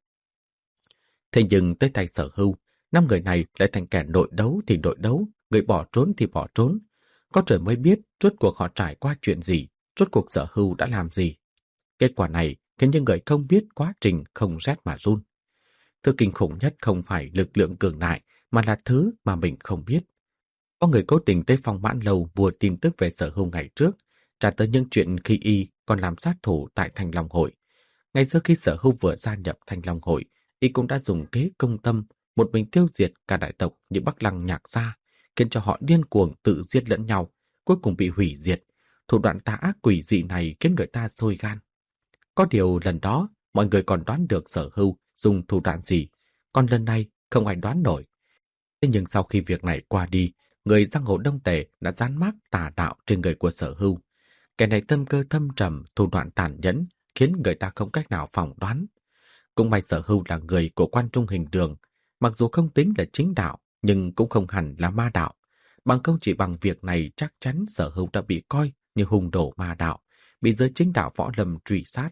Speaker 1: Thế nhưng tới tay Sở Hưu, năm người này lại thành kẻ nội đấu thì nội đấu, người bỏ trốn thì bỏ trốn. Có trời mới biết rốt cuộc họ trải qua chuyện gì, rốt cuộc Sở Hưu đã làm gì. Kết quả này khiến những người không biết quá trình không rét mà run. Thứ kinh khủng nhất không phải lực lượng cường đại, mà là thứ mà mình không biết. Có người cố tình tới Phong Mãn Lâu vua tin tức về Sở Hưu ngày trước, trả tới những chuyện khi y còn làm sát thủ tại Thanh Long Hội. Ngày xưa khi Sở Hưu vừa gia nhập Thanh Long Hội, y cũng đã dùng kế công tâm, một mình tiêu diệt cả đại tộc như Bắc Lăng Nhạc Gia, khiến cho họ điên cuồng tự giết lẫn nhau, cuối cùng bị hủy diệt. Thủ đoạn tà ác quỷ dị này khiến người ta sôi gan. Có điều lần đó, mọi người còn đoán được Sở Hưu dùng thủ đoạn gì, còn lần này không ai đoán nổi. Thế nhưng sau khi việc này qua đi, người giang hồ Đông Tề đã dán mác tà đạo trên người của Sở Hưu. Kẻ này tâm cơ thâm trầm, thủ đoạn tàn nhẫn, khiến người ta không cách nào phỏng đoán. Cũng may Sở Hưu là người của Quan Trung Hình Đường, mặc dù không tính là chính đạo, nhưng cũng không hẳn là ma đạo. Bằng không chỉ bằng việc này chắc chắn Sở Hưu đã bị coi như hùng đổ ma đạo, bị giới chính đạo võ lâm truy sát.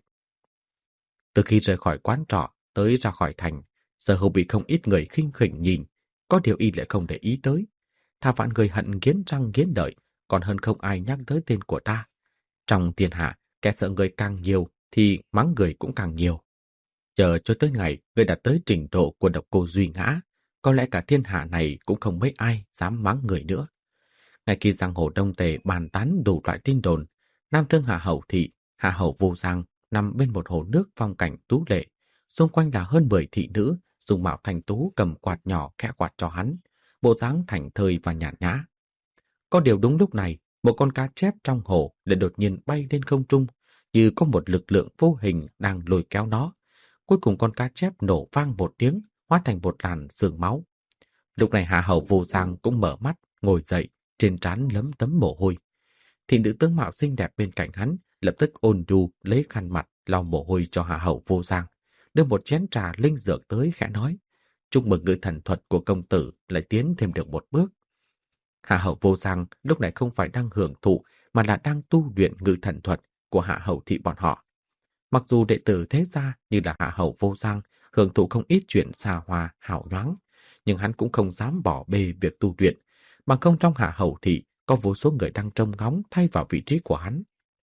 Speaker 1: Từ khi rời khỏi quán trọ tới ra khỏi thành, Sở Hưu bị không ít người khinh khỉnh nhìn, có điều y lại không để ý tới. Thà vạn người hận nghiến răng nghiến lợi, còn hơn không ai nhắc tới tên của ta. Trong thiên hạ, kẻ sợ người càng nhiều thì mắng người cũng càng nhiều. Chờ cho tới ngày người đạt tới trình độ của độc cô Duy Ngã, có lẽ cả thiên hạ này cũng không mấy ai dám mắng người nữa. Ngay khi giang hồ Đông Tề bàn tán đủ loại tin đồn, Nam Thương Hạ Hầu Thị, Hạ Hầu Vô Giang nằm bên một hồ nước phong cảnh tú lệ, xung quanh là hơn mười thị nữ dùng mạo thành tú cầm quạt nhỏ khẽ quạt cho hắn, bộ dáng thảnh thơi và nhàn nhã. Có điều đúng lúc này, một con cá chép trong hồ lại đột nhiên bay lên không trung, như có một lực lượng vô hình đang lôi kéo nó. Cuối cùng con cá chép nổ vang một tiếng, hóa thành một làn sương máu. Lúc này Hạ Hầu Vô Giang cũng mở mắt, ngồi dậy, trên trán lấm tấm mồ hôi. Thì nữ tướng mạo xinh đẹp bên cạnh hắn lập tức ôn nhu lấy khăn mặt lau mồ hôi cho Hạ Hầu Vô Giang, đưa một chén trà linh dược tới khẽ nói: "Chúc mừng ngự thần thuật của công tử lại tiến thêm được một bước." Hạ Hầu Vô Giang lúc này không phải đang hưởng thụ, mà là đang tu luyện ngự thần thuật của Hạ Hầu Thị bọn họ. Mặc dù đệ tử thế gia như là Hạ Hầu Vô Giang hưởng thụ không ít chuyện xa hoa hào nhoáng, nhưng hắn cũng không dám bỏ bê việc tu luyện, bằng không trong Hạ Hầu Thị có vô số người đang trông ngóng thay vào vị trí của hắn.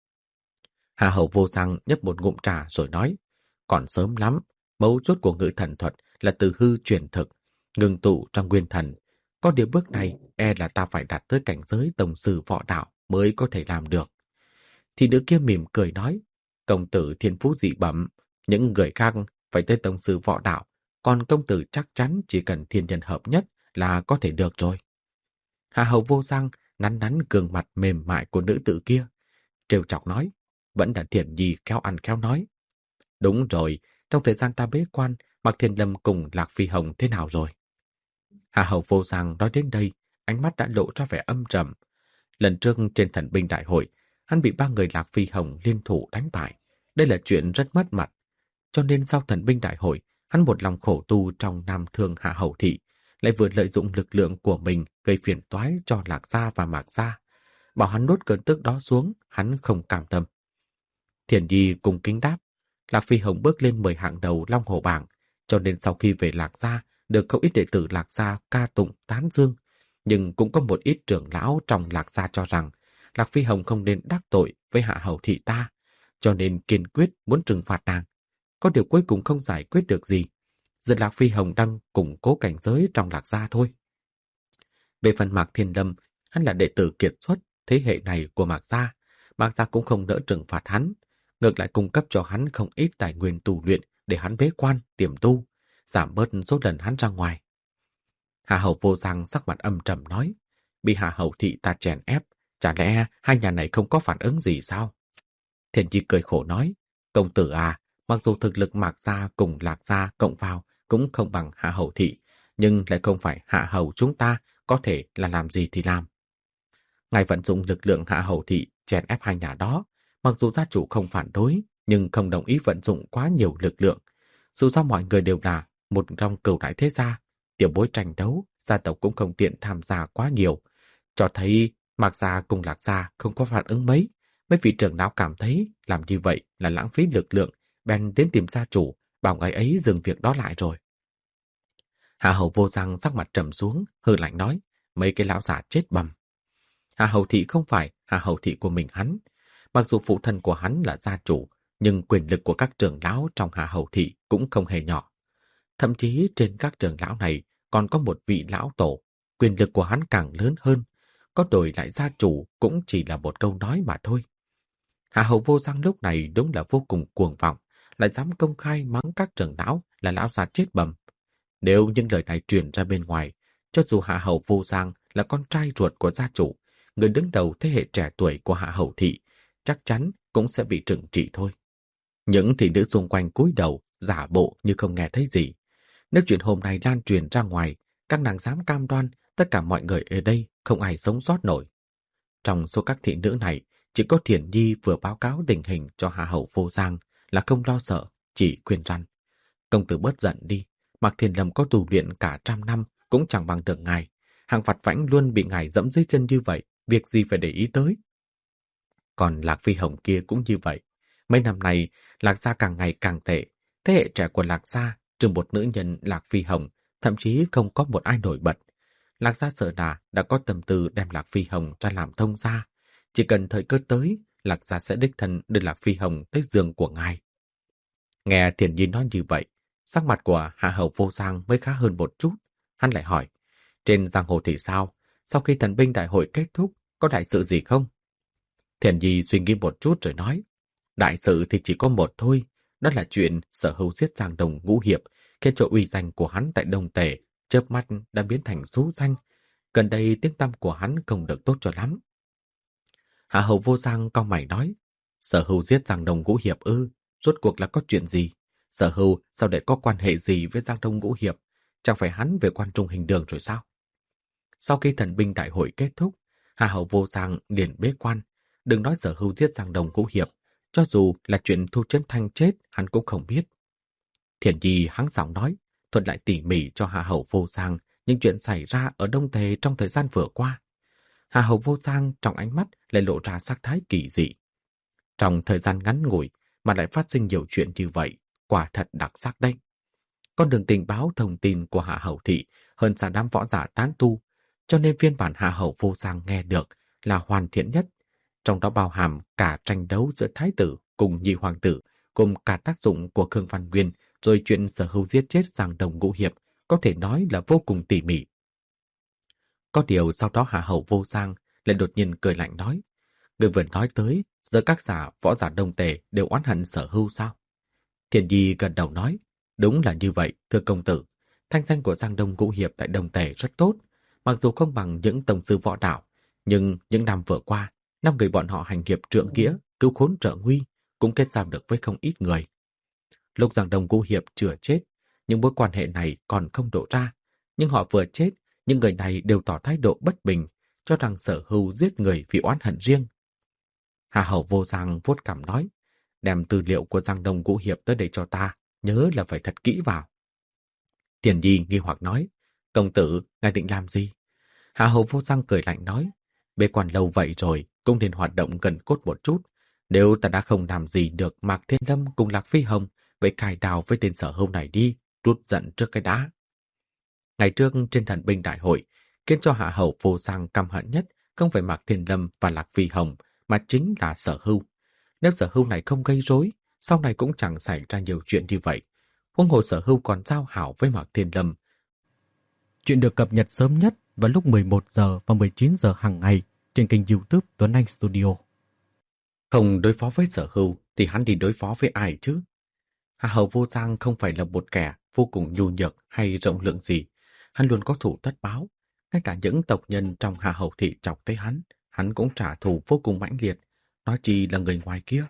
Speaker 1: Hạ Hầu Vô Giang nhấp một ngụm trà rồi nói: "Còn sớm lắm, mấu chốt của ngự thần thuật là từ hư chuyển thực, ngừng tụ trong nguyên thần. Có điều bước này e là ta phải đạt tới cảnh giới tổng sư võ đạo mới có thể làm được." Thì nữ kia mỉm cười nói: "Công tử thiên phú dị bẩm, những người khác phải tới tổng sư võ đạo, còn công tử chắc chắn chỉ cần thiên nhân hợp nhất là có thể được rồi." Hạ Hầu Vô Giang nắn nắn gương mặt mềm mại của nữ tử kia, trêu chọc nói: "Vẫn là Thiền Nhi khéo ăn khéo nói. Đúng rồi, trong thời gian ta bế quan, Mạc Thiên Lâm cùng Lạc Phi Hồng thế nào rồi?" Hạ Hầu Vô Giang nói đến đây, ánh mắt đã lộ ra vẻ âm trầm. Lần trước trên thần binh đại hội, hắn bị ba người Lạc Phi Hồng liên thủ đánh bại. Đây là chuyện rất mất mặt. Cho nên sau thần binh đại hội, hắn một lòng khổ tu trong Nam Thương Hạ Hầu Thị, lại vừa lợi dụng lực lượng của mình gây phiền toái cho Lạc Gia và Mạc Gia. Bảo hắn nuốt cơn tức đó xuống, hắn không cam tâm. Thiền Nhi cùng kính đáp, Lạc Phi Hồng bước lên mười hạng đầu Long Hồ bảng, cho nên sau khi về Lạc Gia, được không ít đệ tử Lạc Gia ca tụng tán dương. Nhưng cũng có một ít trưởng lão trong Lạc Gia cho rằng Lạc Phi Hồng không nên đắc tội với Hạ Hầu Thị ta, cho nên kiên quyết muốn trừng phạt nàng. Có điều cuối cùng không giải quyết được gì. Giờ Lạc Phi Hồng đang củng cố cảnh giới trong Lạc Gia thôi. Về phần Mạc Thiên Lâm, hắn là đệ tử kiệt xuất thế hệ này của Mạc Gia. Mạc Gia cũng không đỡ trừng phạt hắn, ngược lại cung cấp cho hắn không ít tài nguyên tu luyện để hắn bế quan, tiềm tu, giảm bớt số lần hắn ra ngoài. Hạ Hầu Vô Giang sắc mặt âm trầm nói, bị Hạ Hầu Thị ta chèn ép, chả lẽ hai nhà này không có phản ứng gì sao? Thiền Nhi cười khổ nói, công tử à, mặc dù thực lực Mạc Gia cùng Lạc Gia cộng vào cũng không bằng Hạ Hầu Thị, nhưng lại không phải Hạ Hầu chúng ta có thể là làm gì thì làm. Ngài vận dụng lực lượng Hạ Hầu Thị chèn ép hai nhà đó, mặc dù gia chủ không phản đối, nhưng không đồng ý vận dụng quá nhiều lực lượng. Dù sao mọi người đều là một trong cửu đại thế gia, tiểu bối tranh đấu, gia tộc cũng không tiện tham gia quá nhiều. Cho thấy Mạc Gia cùng Lạc Gia không có phản ứng mấy. Mấy vị trưởng lão cảm thấy làm như vậy là lãng phí lực lượng, bèn đến tìm gia chủ, bảo ngài ấy dừng việc đó lại rồi. Hạ Hầu Vô Giang sắc mặt trầm xuống, hừ lạnh nói, mấy cái lão già chết bầm. Hạ Hầu Thị không phải Hạ Hầu Thị của mình hắn. Mặc dù phụ thân của hắn là gia chủ, nhưng quyền lực của các trưởng lão trong Hạ Hầu Thị cũng không hề nhỏ. Thậm chí trên các trưởng lão này còn có một vị lão tổ, quyền lực của hắn càng lớn hơn. Có đổi lại gia chủ cũng chỉ là một câu nói mà thôi. Hạ Hầu Vô Giang lúc này đúng là vô cùng cuồng vọng, lại dám công khai mắng các trưởng lão là lão già chết bầm. Nếu những lời này truyền ra bên ngoài, cho dù Hạ Hầu Vô Giang là con trai ruột của gia chủ, người đứng đầu thế hệ trẻ tuổi của Hạ Hầu Thị, chắc chắn cũng sẽ bị trừng trị thôi. Những thị nữ xung quanh cúi đầu, giả bộ như không nghe thấy gì. Nếu chuyện hôm nay lan truyền ra ngoài, các nàng dám cam đoan tất cả mọi người ở đây không ai sống sót nổi. Trong số các thị nữ này, chỉ có Thiển Nhi vừa báo cáo tình hình cho Hạ Hầu Vô Giang là không lo sợ, chỉ khuyên răn. Công tử bớt giận đi, Mạc Thiên Lâm có tu luyện cả trăm năm cũng chẳng bằng được ngài. Hàng Phạt Vãnh luôn bị ngài dẫm dưới chân như vậy, việc gì phải để ý tới. Còn Lạc Phi Hồng kia cũng như vậy. Mấy năm này, Lạc Gia càng ngày càng tệ. Thế hệ trẻ của Lạc Gia, trừ một nữ nhân Lạc Phi Hồng, thậm chí không có một ai nổi bật. Lạc Gia sợ là đã có tâm tư đem Lạc Phi Hồng ra làm thông gia. Chỉ cần thời cơ tới, Lạc Gia sẽ đích thân đưa Lạc Phi Hồng tới giường của ngài. Nghe Thiền Nhi nói như vậy, sắc mặt của Hạ Hầu Vô Giang mới khá hơn một chút. Hắn lại hỏi, trên giang hồ thì sao? Sau khi thần binh đại hội kết thúc, có đại sự gì không? Thiền Nhi suy nghĩ một chút rồi nói, đại sự thì chỉ có một thôi, đó là chuyện Sở Hữu giết Giang Đồng Ngũ Hiệp, khiến cho uy danh của hắn tại Đông Tề chớp mắt đã biến thành xú danh. Gần đây tiếng tăm của hắn không được tốt cho lắm. Hạ Hầu Vô Giang cau mày nói, Sở Hữu giết Giang Đồng Ngũ Hiệp ư? Rốt cuộc là có chuyện gì? Sở Hữu sao để có quan hệ gì với Giang Đông Ngũ Hiệp? Chẳng phải hắn về quan trung hình đường rồi sao? Sau khi thần binh đại hội kết thúc, Hạ Hầu Vô Giang liền bế quan. Đừng nói Sở Hữu giết Giang Đồng Ngũ Hiệp, cho dù là chuyện Thu Trấn Thanh chết, hắn cũng không biết. Thiền Nhi hắng giọng nói, thuật lại tỉ mỉ cho Hạ Hầu Vô Giang những chuyện xảy ra ở Đông Tề trong thời gian vừa qua. Hạ Hầu Vô Giang trong ánh mắt lại lộ ra sắc thái kỳ dị. Trong thời gian ngắn ngủi mà lại phát sinh nhiều chuyện như vậy, quả thật đặc sắc đấy. Con đường tình báo thông tin của Hạ Hầu Thị hơn xa đám võ giả tán tu, cho nên phiên bản Hạ Hầu Vô Giang nghe được là hoàn thiện nhất. Trong đó bao hàm cả tranh đấu giữa thái tử cùng nhị hoàng tử, cùng cả tác dụng của Khương Văn Nguyên, rồi chuyện Sở Hữu giết chết Giang Đồng Ngũ Hiệp, có thể nói là vô cùng tỉ mỉ. Có điều sau đó Hạ Hầu Vô Giang lại đột nhiên cười lạnh nói, người vừa nói tới, giờ các giả võ giả Đông Tề đều oán hận Sở Hữu sao? Thiền Nhi gần đầu nói, đúng là như vậy, thưa công tử. Thanh danh của Giang Đông Ngũ Hiệp tại Đông Tề rất tốt, mặc dù không bằng những tổng sư võ đạo, nhưng những năm vừa qua, năm người bọn họ hành hiệp trượng nghĩa, cứu khốn trợ nguy, cũng kết giao được với không ít người. Lúc Giang Đông Ngũ Hiệp chưa chết, những mối quan hệ này còn không đổ ra, nhưng họ vừa chết, những người này đều tỏ thái độ bất bình, cho rằng Sở Hưu giết người vì oán hận riêng. Hà Hầu Vô Giang vuốt cằm nói, đem tư liệu của Giang Đông Ngũ Hiệp tới đây cho ta, nhớ là phải thật kỹ vào. Tiền Nhi nghi hoặc nói, công tử, ngài định làm gì? Hà Hầu Vô Giang cười lạnh nói, bế quan lâu vậy rồi, cũng nên hoạt động gần cốt một chút. Nếu ta đã không làm gì được Mạc Thiên Lâm cùng Lạc Phi Hồng, vậy cài đào với tên Sở Hưu này đi, rút giận trước cái đã. Ngày trước trên thần binh đại hội, khiến cho Hạ Hầu Vô Giang căm hận nhất không phải Mạc Thiên Lâm và Lạc Phi Hồng, mà chính là Sở Hưu. Nếu Sở Hưu này không gây rối, sau này cũng chẳng xảy ra nhiều chuyện như vậy. Huống hồ Sở Hưu còn giao hảo với Mạc Thiên Lâm. Chuyện được cập nhật sớm nhất vào lúc mười một giờ và mười chín giờ hàng ngày trên kênh YouTube Tuấn Anh Studio. Không đối phó với Sở Hưu thì hắn đi đối phó với ai chứ? Hạ Hầu Vô Giang không phải là một kẻ vô cùng nhu nhược hay rộng lượng gì. Hắn luôn có thủ tất báo. Ngay cả những tộc nhân trong Hạ Hầu thị chọc tới hắn, hắn cũng trả thù vô cùng mãnh liệt, nói chi là người ngoài kia.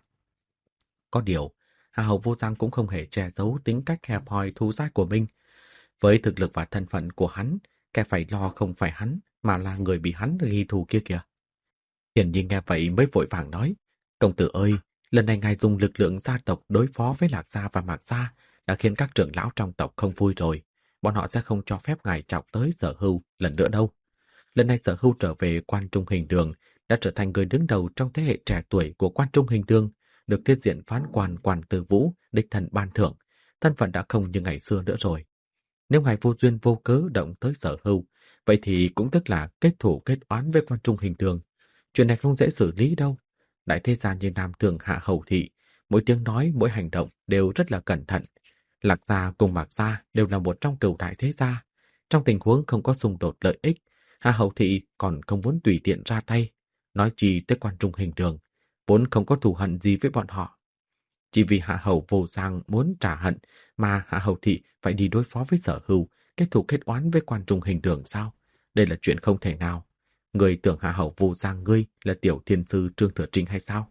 Speaker 1: Có điều, Hạ Hầu Vô Giang cũng không hề che giấu tính cách hẹp hòi thù dai của mình. Với thực lực và thân phận của hắn, kẻ phải lo không phải hắn, mà là người bị hắn ghi thù kia kìa. Hiển nhiên nghe vậy mới vội vàng nói, công tử ơi, lần này ngài dùng lực lượng gia tộc đối phó với Lạc Gia và Mạc Gia đã khiến các trưởng lão trong tộc không vui rồi. Bọn họ sẽ không cho phép ngài chọc tới Sở Hưu lần nữa đâu. Lần này Sở Hưu trở về Quan Trung Hình Đường đã trở thành người đứng đầu trong thế hệ trẻ tuổi của Quan Trung Hình Đường, được tiết diện phán quan Quan Tư Vũ đích thân ban thưởng, thân phận đã không như ngày xưa nữa rồi. Nếu ngài vô duyên vô cớ động tới Sở Hưu, vậy thì cũng tức là kết thủ kết oán với Quan Trung Hình Đường. Chuyện này không dễ xử lý đâu. Đại thế gia như Nam Tường Hạ Hầu thị, mỗi tiếng nói, mỗi hành động đều rất là cẩn thận. Lạc Gia cùng Mạc Gia đều là một trong cửu đại thế gia. Trong tình huống không có xung đột lợi ích, Hạ Hầu thị còn không muốn tùy tiện ra tay. Nói chi tới Quan Trung Hình Đường, vốn không có thù hận gì với bọn họ. Chỉ vì Hạ Hầu Vô Giang muốn trả hận mà Hạ Hầu thị phải đi đối phó với Sở Hưu, kết thù kết oán với Quan Trung Hình Đường sao? Đây là chuyện không thể nào. Người tưởng Hạ Hầu Vô Giang ngươi là tiểu thiên sư Trương Thừa Trinh hay sao?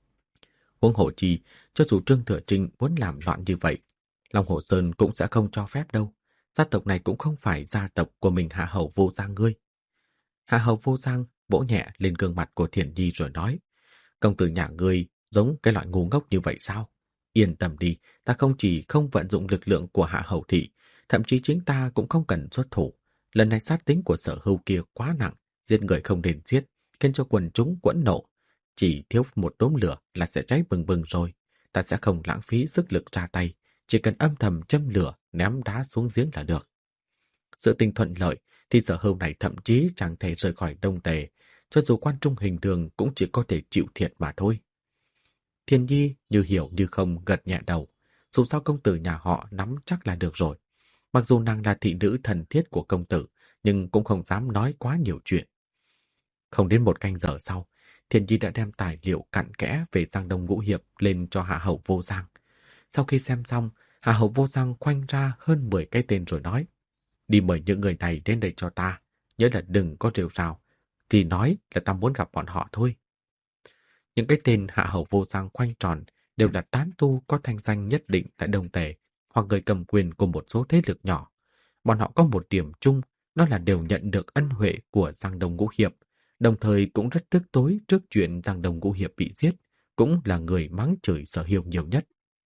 Speaker 1: Huống hồ chi, cho dù Trương Thừa Trinh muốn làm loạn như vậy, Long Hồ Sơn cũng sẽ không cho phép đâu. Gia tộc này cũng không phải gia tộc của mình Hạ Hầu Vô Giang ngươi. Hạ Hầu Vô Giang vỗ nhẹ lên gương mặt của Thiền Nhi rồi nói, công tử nhà ngươi giống cái loại ngu ngốc như vậy sao? Yên tâm đi, ta không chỉ không vận dụng lực lượng của Hạ Hầu thị, thậm chí chính ta cũng không cần xuất thủ. Lần này sát tính của Sở Hưu kia quá nặng, giết người không nên giết, khiến cho quần chúng quẫn nộ. Chỉ thiếu một đốm lửa là sẽ cháy bừng bừng rồi. Ta sẽ không lãng phí sức lực ra tay, chỉ cần âm thầm châm lửa, ném đá xuống giếng là được. Sự tình thuận lợi thì Sở Hưu này thậm chí chẳng thể rời khỏi Đông Tề, cho dù Quan Trung Hình Đường cũng chỉ có thể chịu thiệt mà thôi. Thiên Nhi như hiểu như không gật nhẹ đầu, dù sao công tử nhà họ nắm chắc là được rồi. Mặc dù nàng là thị nữ thần thiết của công tử, nhưng cũng không dám nói quá nhiều chuyện. Không đến một canh giờ sau, Thiên Nhi đã đem tài liệu cặn kẽ về Giang Đông Ngũ Hiệp lên cho Hạ Hầu Vô Giang. Sau khi xem xong, Hạ Hầu Vô Giang khoanh ra hơn mười cái tên rồi nói, đi mời những người này đến đây cho ta, nhớ là đừng có rêu rao, chỉ nói là ta muốn gặp bọn họ thôi. Những cái tên Hạ Hầu Vô Giang khoanh tròn đều là tán tu có thanh danh nhất định tại Đông Tề, hoặc người cầm quyền của một số thế lực nhỏ. Bọn họ có một điểm chung, đó là đều nhận được ân huệ của Giang Đông Ngũ Hiệp, đồng thời cũng rất tức tối trước chuyện Giang Đông Ngũ Hiệp bị giết, cũng là người mắng chửi Sở Hưu nhiều nhất.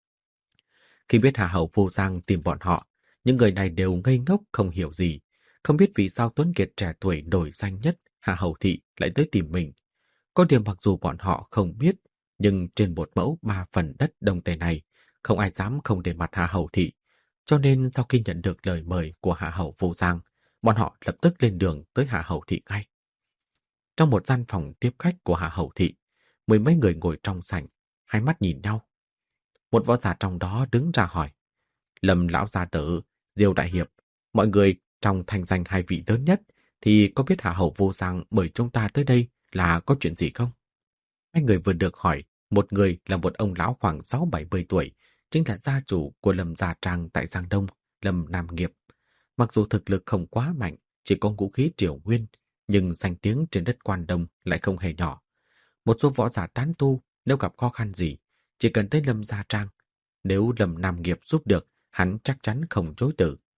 Speaker 1: Khi biết Hạ Hầu Vô Giang tìm bọn họ, những người này đều ngây ngốc không hiểu gì, không biết vì sao Tuấn Kiệt trẻ tuổi nổi danh nhất Hạ Hầu thị lại tới tìm mình. Có điều mặc dù bọn họ không biết, nhưng trên một mẫu ba phần đất Đông Tề này, không ai dám không để mặt Hạ Hầu thị. Cho nên sau khi nhận được lời mời của Hạ Hầu Vô Giang, bọn họ lập tức lên đường tới Hạ Hầu thị ngay. Trong một gian phòng tiếp khách của Hạ Hầu thị, mười mấy người ngồi trong sảnh, hai mắt nhìn nhau. Một võ giả trong đó đứng ra hỏi, Lâm lão gia tử, Diêu đại hiệp, mọi người trong thành danh hai vị lớn nhất thì có biết Hạ Hầu Vô Giang mời chúng ta tới đây là có chuyện gì không? Hai người vừa được hỏi, một người là một ông lão khoảng sáu bảy mươi tuổi, chính là gia chủ của Lâm Gia Trang tại Giang Đông, Lâm Nam Nghiệp. Mặc dù thực lực không quá mạnh, chỉ có ngũ khí triều nguyên, nhưng danh tiếng trên đất Quan Đông lại không hề nhỏ. Một số võ giả tán tu, nếu gặp khó khăn gì, chỉ cần tới Lâm Gia Trang. Nếu Lâm Nam Nghiệp giúp được, hắn chắc chắn không chối từ.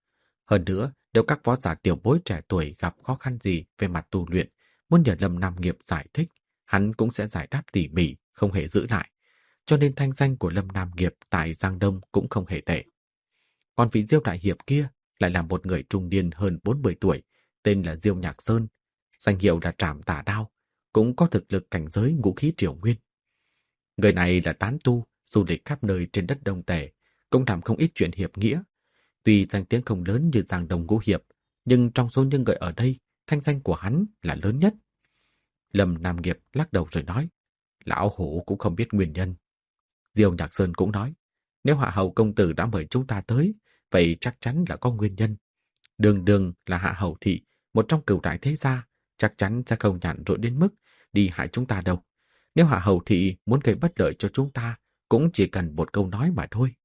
Speaker 1: Hơn nữa, nếu các võ giả tiểu bối trẻ tuổi gặp khó khăn gì về mặt tu luyện, muốn nhờ Lâm Nam Nghiệp giải thích, hắn cũng sẽ giải đáp tỉ mỉ, không hề giữ lại. Cho nên thanh danh của Lâm Nam Nghiệp tại Giang Đông cũng không hề tệ. Còn vị Diêu đại hiệp kia lại là một người trung niên hơn bốn mươi tuổi, tên là Diêu Nhạc Sơn, danh hiệu là Trảm Tà Đao, cũng có thực lực cảnh giới ngũ khí triều nguyên. Người này là tán tu, du lịch khắp nơi trên đất Đông Tề, cũng làm không ít chuyện hiệp nghĩa. Tuy danh tiếng không lớn như Giang Đông Ngũ Hiệp, nhưng trong số những người ở đây, thanh danh của hắn là lớn nhất. Lâm Nam Nghiệp lắc đầu rồi nói, lão hủ cũng không biết nguyên nhân. Diêu Nhạc Sơn cũng nói, nếu Hạ Hầu công tử đã mời chúng ta tới, vậy chắc chắn là có nguyên nhân. Đường đường là Hạ Hầu thị, một trong cửu đại thế gia, chắc chắn sẽ không nhàn rỗi đến mức đi hại chúng ta đâu. Nếu Hạ Hầu thị muốn gây bất lợi cho chúng ta, cũng chỉ cần một câu nói mà thôi.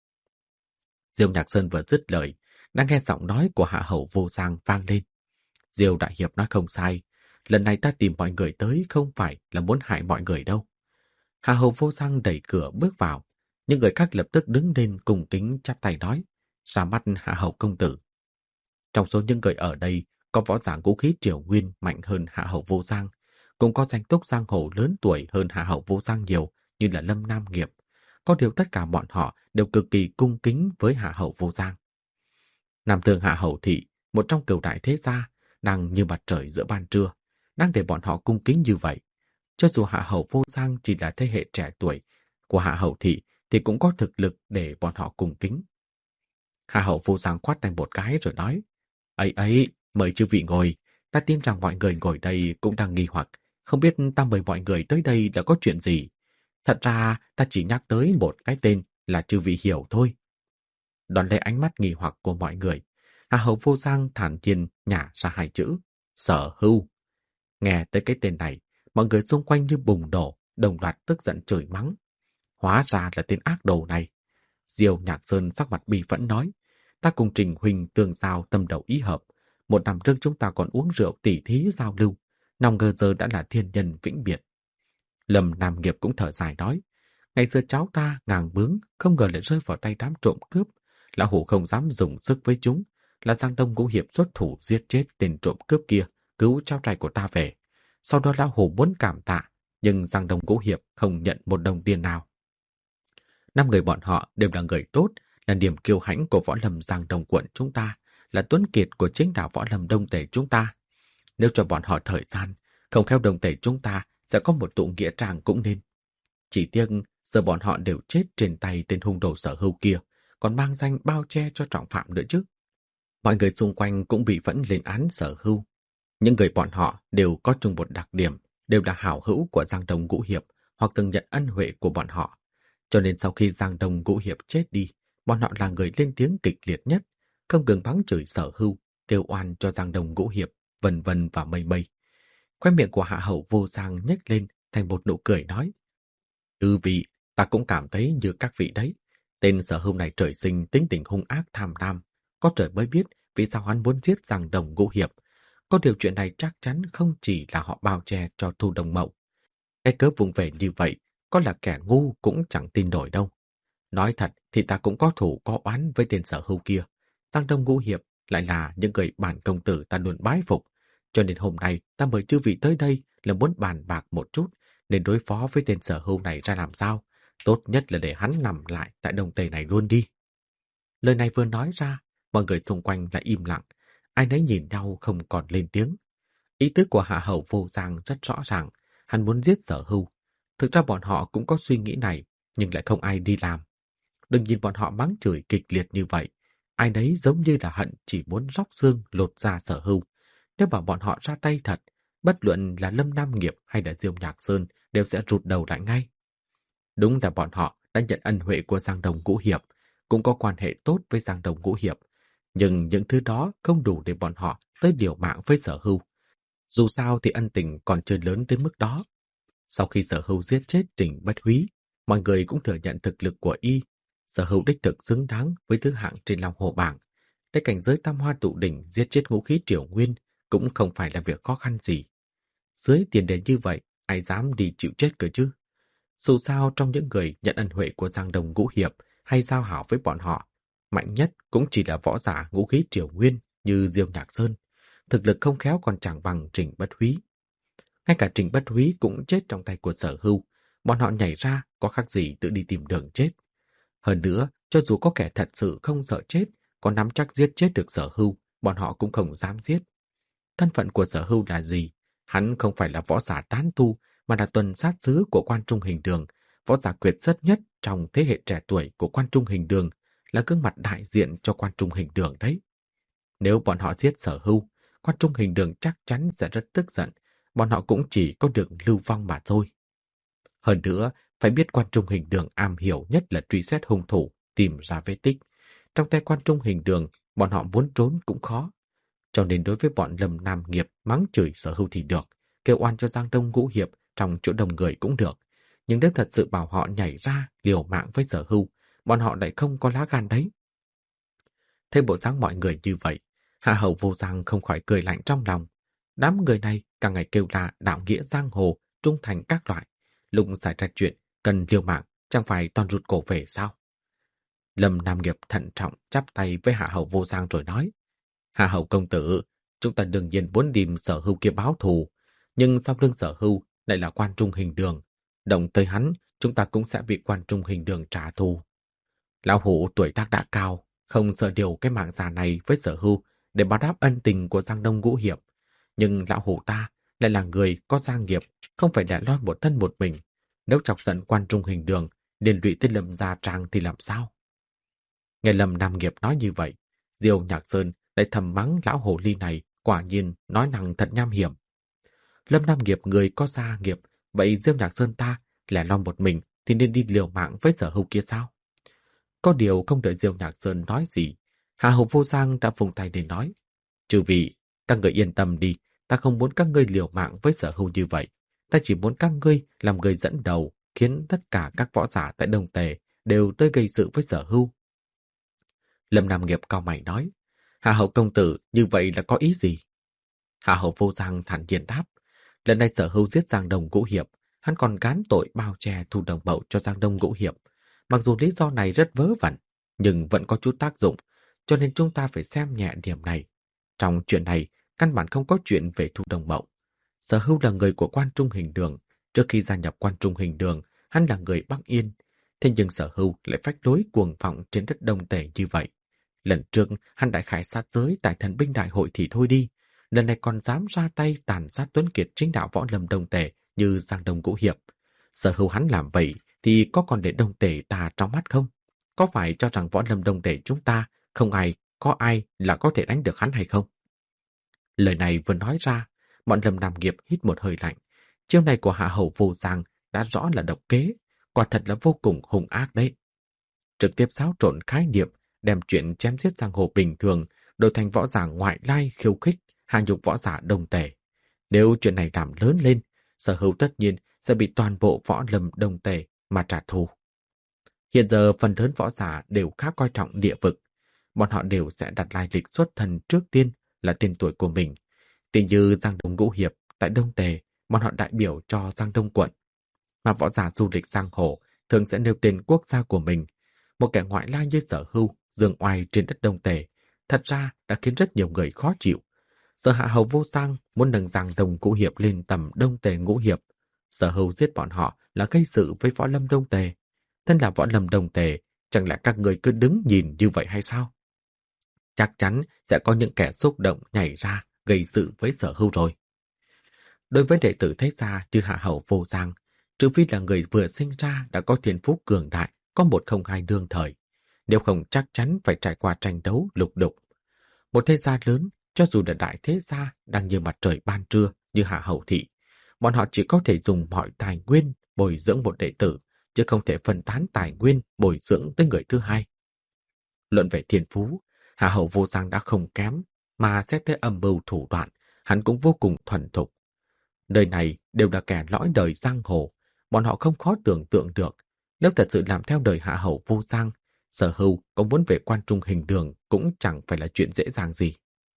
Speaker 1: Diêu Nhạc Sơn vừa dứt lời, đang nghe giọng nói của Hạ Hầu Vô Giang vang lên. Diêu đại hiệp nói không sai, lần này ta tìm mọi người tới không phải là muốn hại mọi người đâu. Hạ Hầu Vô Giang đẩy cửa bước vào, những người khác lập tức đứng lên cùng kính chắp tay nói, ra mắt Hạ Hầu công tử. Trong số những người ở đây, có võ giả ngũ khí triều nguyên mạnh hơn Hạ Hầu Vô Giang, cũng có danh túc giang hồ lớn tuổi hơn Hạ Hầu Vô Giang nhiều như là Lâm Nam Nghiệp. Có điều tất cả bọn họ đều cực kỳ cung kính với Hạ Hầu Vô Giang. Nam Thương Hạ Hầu thị, một trong cửu đại thế gia, đang như mặt trời giữa ban trưa, đang để bọn họ cung kính như vậy. Cho dù Hạ Hầu Vô Giang chỉ là thế hệ trẻ tuổi của Hạ Hầu thị, thì cũng có thực lực để bọn họ cung kính. Hạ Hầu Vô Giang khoát tay một cái rồi nói, ấy ấy, mời chư vị ngồi, ta tin rằng mọi người ngồi đây cũng đang nghi hoặc, không biết ta mời mọi người tới đây là có chuyện gì. Thật ra ta chỉ nhắc tới một cái tên là chư vị hiểu thôi. Đón lấy ánh mắt nghi hoặc của mọi người, Hạ Hầu Vô Giang thản nhiên nhả ra hai chữ, Sở Hưu. Nghe tới cái tên này, mọi người xung quanh như bùng nổ, đồng loạt tức giận chửi mắng. Hóa ra là tên ác đồ này. Diêu Nhạc Sơn sắc mặt bi phẫn nói, ta cùng Trình huynh tương giao tâm đầu ý hợp. Một năm trước chúng ta còn uống rượu tỉ thí giao lưu, nào ngờ giờ đã là thiên nhân vĩnh biệt. Lâm Nam Nghiệp cũng thở dài nói, ngày xưa cháu ta ngàng bướng, không ngờ lại rơi vào tay đám trộm cướp. Lão hủ không dám dùng sức với chúng, là Giang Đông Ngũ Hiệp xuất thủ giết chết tên trộm cướp kia, cứu cháu trai của ta về. Sau đó lão hủ muốn cảm tạ, nhưng Giang Đông Ngũ Hiệp không nhận một đồng tiền nào. Năm người bọn họ đều là người tốt, là niềm kiêu hãnh của võ lâm Giang Đông quận chúng ta, là tuấn kiệt của chính đạo võ lâm Đông Tề chúng ta. Nếu cho bọn họ thời gian, không khéo Đông Tề chúng ta sẽ có một tụ nghĩa trang cũng nên. Chỉ tiếc giờ bọn họ đều chết trên tay tên hung đồ Sở Hưu kia, còn mang danh bao che cho trọng phạm nữa chứ. Mọi người xung quanh cũng bị vẫn lên án Sở Hưu. Những người bọn họ đều có chung một đặc điểm, đều là hảo hữu của Giang Đông Ngũ Hiệp hoặc từng nhận ân huệ của bọn họ. Cho nên sau khi Giang Đông Ngũ Hiệp chết đi, bọn họ là người lên tiếng kịch liệt nhất, không ngừng mắng chửi Sở Hưu, kêu oan cho Giang Đông Ngũ Hiệp, vân vân và mây mây. Khóe miệng của Hạ Hầu Vô Giang nhếch lên thành một nụ cười nói, ư vị, ta cũng cảm thấy như các vị đấy. Tên Sở Hưu này trời sinh tính tình hung ác tham lam, có trời mới biết vì sao hắn muốn giết Giang Đông Ngũ Hiệp. Có điều chuyện này chắc chắn không chỉ là họ bao che cho Thu Đồng Mậu. Cái cớ vùng về như vậy, có là kẻ ngu cũng chẳng tin nổi đâu. Nói thật thì ta cũng có thủ có oán với tên Sở Hưu kia. Giang Đông Ngũ Hiệp lại là những người bản công tử ta luôn bái phục. Cho nên hôm nay ta mời chư vị tới đây là muốn bàn bạc một chút nên đối phó với tên Sở Hưu này ra làm sao. Tốt nhất là để hắn nằm lại tại Đông Tề này luôn đi. Lời này vừa nói ra, mọi người xung quanh lại im lặng. Ai nấy nhìn nhau không còn lên tiếng. Ý tứ của Hạ Hầu Vô Giang rất rõ ràng. Hắn muốn giết Sở Hưu. Thực ra bọn họ cũng có suy nghĩ này, nhưng lại không ai đi làm. Đừng nhìn bọn họ mắng chửi kịch liệt như vậy. Ai nấy giống như là hận chỉ muốn róc xương lột ra Sở Hưu. Nếu bảo bọn họ ra tay thật, bất luận là Lâm Nam Nghiệp hay là Diêu Nhạc Sơn đều sẽ rụt đầu lại ngay. Đúng là bọn họ đã nhận ân huệ của Giang Đông Ngũ Hiệp, cũng có quan hệ tốt với Giang Đông Ngũ Hiệp. Nhưng những thứ đó không đủ để bọn họ tới liều mạng với Sở Hưu. Dù sao thì ân tình còn chưa lớn tới mức đó. Sau khi Sở Hưu giết chết Trình Bất Húy, mọi người cũng thừa nhận thực lực của y. Sở Hưu đích thực xứng đáng với thứ hạng trên Long Hồ bảng. Để cảnh giới tam hoa tụ đỉnh giết chết ngũ khí triều nguyên cũng không phải là việc khó khăn gì. Dưới tiền đề như vậy, ai dám đi chịu chết cơ chứ? Dù sao trong những người nhận ân huệ của Giang Đông Ngũ Hiệp hay giao hảo với bọn họ, mạnh nhất cũng chỉ là võ giả ngũ khí triều nguyên, như Diêu Nhạc Sơn, thực lực không khéo còn chẳng bằng Trình Bất Húy. Ngay cả Trình Bất Húy cũng chết trong tay của Sở Hưu, bọn họ nhảy ra có khác gì tự đi tìm đường chết. Hơn nữa, cho dù có kẻ thật sự không sợ chết, có nắm chắc giết chết được Sở Hưu, bọn họ cũng không dám giết. Thân phận của Sở Hưu là gì? Hắn không phải là võ giả tán tu, mà là tuần sát sứ của Quan Trung Hình Đường, võ giả quyệt xuất nhất trong thế hệ trẻ tuổi của Quan Trung Hình Đường, là gương mặt đại diện cho Quan Trung Hình Đường đấy. Nếu bọn họ giết Sở Hưu, Quan Trung Hình Đường chắc chắn sẽ rất tức giận, bọn họ cũng chỉ có được lưu vong mà thôi. Hơn nữa, phải biết Quan Trung Hình Đường am hiểu nhất là truy xét hung thủ, tìm ra vết tích. Trong tay Quan Trung Hình Đường, bọn họ muốn trốn cũng khó. Cho nên đối với bọn Lâm Nam Nghiệp mắng chửi Sở Hưu thì được, kêu oan cho Giang Đông Ngũ Hiệp trong chỗ đông người cũng được. Nhưng nếu thật sự bảo họ nhảy ra liều mạng với Sở Hưu, bọn họ lại không có lá gan đấy. Thấy bộ dáng mọi người như vậy, Hạ Hầu Vô Giang không khỏi cười lạnh trong lòng. Đám người này càng ngày kêu là đạo nghĩa giang hồ, trung thành các loại. Lúc xảy ra chuyện, cần liều mạng, chẳng phải toàn rụt cổ về sao? Lâm Nam Nghiệp thận trọng chắp tay với Hạ Hầu Vô Giang rồi nói: Hạ Hầu công tử, chúng ta đương nhiên muốn tìm Sở Hưu kia báo thù, nhưng sau lưng Sở Hưu lại là Quan Trung Hình Đường. Động tới hắn, chúng ta cũng sẽ bị Quan Trung Hình Đường trả thù. Lão hủ tuổi tác đã cao, không sợ điều cái mạng già này với Sở Hưu để báo đáp ân tình của Giang Đông Ngũ Hiệp. Nhưng lão hủ ta lại là người có gia nghiệp, không phải lẻ loi một thân một mình. Nếu chọc giận Quan Trung Hình Đường, liên lụy tới Lâm Gia Trang thì làm sao? Nghe Lâm Nam Nghiệp nói như vậy, Diêu Nhạc Sơn lại thầm mắng lão hồ ly này, quả nhiên nói năng thật nham hiểm. Lâm Nam Nghiệp người có gia nghiệp, vậy Diêu Nhạc Sơn ta lẻ loi một mình thì nên đi liều mạng với Sở Hưu kia sao? Có điều không đợi Diêu Nhạc Sơn nói gì, Hạ Hầu Vô Giang đã vùng tay để nói: Chư vị, các người yên tâm đi, ta không muốn các ngươi liều mạng với Sở Hưu như vậy. Ta chỉ muốn các ngươi làm người dẫn đầu, khiến tất cả các võ giả tại Đông Tề đều tới gây sự với Sở Hưu. Lâm Nam Nghiệp cao mày nói: Hạ Hầu công tử, như vậy là có ý gì? Hạ Hầu Vô Giang thản nhiên đáp: Lần này Sở Hưu giết Giang Đông Ngũ Hiệp, hắn còn gán tội bao che Thu Đồng Mậu cho Giang Đông Ngũ Hiệp. Mặc dù lý do này rất vớ vẩn, nhưng vẫn có chút tác dụng, cho nên chúng ta phải xem nhẹ điểm này. Trong chuyện này, căn bản không có chuyện về Thu Đồng Mậu. Sở Hưu là người của Quan Trung Hình Đường. Trước khi gia nhập Quan Trung Hình Đường, hắn là người Bắc Yên. Thế nhưng Sở Hưu lại phách lối cuồng vọng trên đất Đông Tề như vậy. Lần trước, hắn đại khải sát giới tại Thần binh đại hội thì thôi đi. Lần này còn dám ra tay tàn sát Tuấn Kiệt chính đạo võ lâm Đông Tề như Giang Đông Ngũ Hiệp. Sở Hưu hắn làm vậy thì có còn để Đông Tề ta trong mắt không? Có phải cho rằng võ lâm Đông Tề chúng ta không ai, có ai là có thể đánh được hắn hay không? Lời này vừa nói ra, bọn Lâm Nam Nghiệp hít một hơi lạnh. Chiêu này của Hạ Hầu Vô Giang đã rõ là độc kế, quả thật là vô cùng hung ác đấy. Trực tiếp xáo trộn khái niệm, đem chuyện chém giết giang hồ bình thường đổi thành võ giả ngoại lai khiêu khích, hạ nhục võ giả Đông Tề. Nếu chuyện này làm lớn lên, Sở Hưu tất nhiên sẽ bị toàn bộ võ lâm Đông Tề mà trả thù. Hiện giờ phần lớn võ giả đều khá coi trọng địa vực. Bọn họ đều sẽ đặt lai lịch xuất thân trước tiên là tên tuổi của mình. Tỷ như Giang Đông Ngũ Hiệp tại Đông Tề, bọn họ đại biểu cho Giang Đông quận. Mà võ giả du lịch giang hồ thường sẽ nêu tên quốc gia của mình. Một kẻ ngoại lai như Sở Hưu dương oai trên đất Đông Tề, thật ra đã khiến rất nhiều người khó chịu. Sở Hạ Hầu Vô Giang muốn nâng Giang Đông Ngũ Hiệp lên tầm Đông Tề Ngũ Hiệp. Sở Hưu giết bọn họ là gây sự với võ lâm Đông Tề. Thân là võ lâm Đông Tề, chẳng lẽ các người cứ đứng nhìn như vậy hay sao? Chắc chắn sẽ có những kẻ xúc động nhảy ra gây sự với Sở Hưu rồi. Đối với đệ tử thế gia như Hạ Hầu Vô Giang, trừ phi là người vừa sinh ra đã có thiên phú cường đại, có một không hai đương thời, nếu không chắc chắn phải trải qua tranh đấu lục đục. Một thế gia lớn, cho dù là đại thế gia đang như mặt trời ban trưa như Hạ Hầu thị, bọn họ chỉ có thể dùng mọi tài nguyên bồi dưỡng một đệ tử, chứ không thể phân tán tài nguyên bồi dưỡng tới người thứ hai. Luận về thiên phú, Hạ Hầu Vô Giang đã không kém, mà xét tới âm mưu thủ đoạn, hắn cũng vô cùng thuần thục. Nơi này đều là kẻ lõi đời giang hồ, bọn họ không khó tưởng tượng được, nếu thật sự làm theo đời Hạ Hầu Vô Giang, Sở Hưu có muốn về Quan Trung Hình Đường cũng chẳng phải là chuyện dễ dàng gì.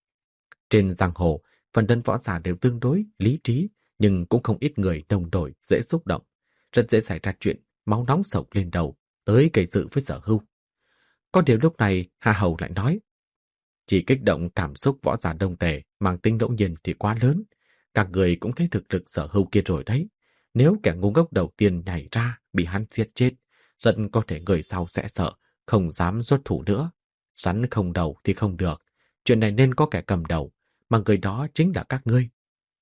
Speaker 1: Trên giang hồ, phần đơn võ giả đều tương đối lý trí, nhưng cũng không ít người đồng đổi, dễ xúc động, rất dễ xảy ra chuyện máu nóng sộc lên đầu, tới gây sự với Sở Hưu. Có điều lúc này Hạ Hầu lại nói: Chỉ kích động cảm xúc võ giả Đông Tề mang tính ngẫu nhiên thì quá lớn. Các người cũng thấy thực lực Sở Hưu kia rồi đấy. Nếu kẻ ngu ngốc đầu tiên nhảy ra bị hắn giết chết, rất có thể người sau sẽ sợ, không dám xuất thủ nữa. Rắn không đầu thì không được. Chuyện này nên có kẻ cầm đầu, mà người đó chính là các ngươi.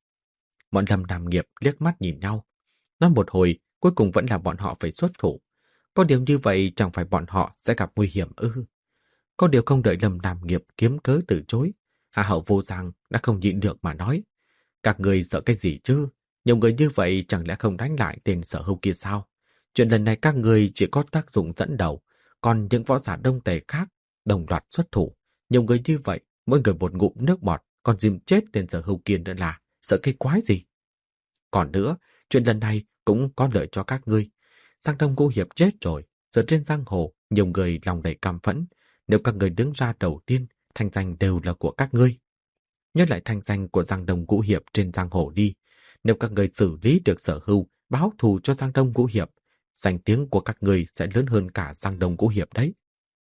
Speaker 1: Bọn Lâm Nam Nghiệp liếc mắt nhìn nhau. Nói một hồi, cuối cùng vẫn là bọn họ phải xuất thủ. Có điều như vậy chẳng phải bọn họ sẽ gặp nguy hiểm ư? Có điều không đợi Lâm Nam Nghiệp kiếm cớ từ chối, Hạ Hậu Vô Giang đã không nhịn được mà nói. Các người sợ cái gì chứ? Nhiều người như vậy chẳng lẽ không đánh lại tên Sở Hưu kia sao? Chuyện lần này các người chỉ có tác dụng dẫn đầu, còn những võ giả Đông Tề khác đồng loạt xuất thủ. Nhiều người như vậy, mỗi người một ngụm nước bọt, còn dìm chết tên Sở Hưu kia nữa là sợ cái quái gì? Còn nữa, chuyện lần này cũng có lợi cho các ngươi. Giang Đông Ngũ Hiệp chết rồi, giờ trên giang hồ, nhiều người lòng đầy căm phẫn. Nếu các người đứng ra đầu tiên, thanh danh đều là của các ngươi. Nhớ lại thanh danh của Giang Đông Ngũ Hiệp trên giang hồ đi. Nếu các người xử lý được Sở Hưu, báo thù cho Giang Đông Ngũ Hiệp, danh tiếng của các người sẽ lớn hơn cả Giang Đông Ngũ Hiệp đấy.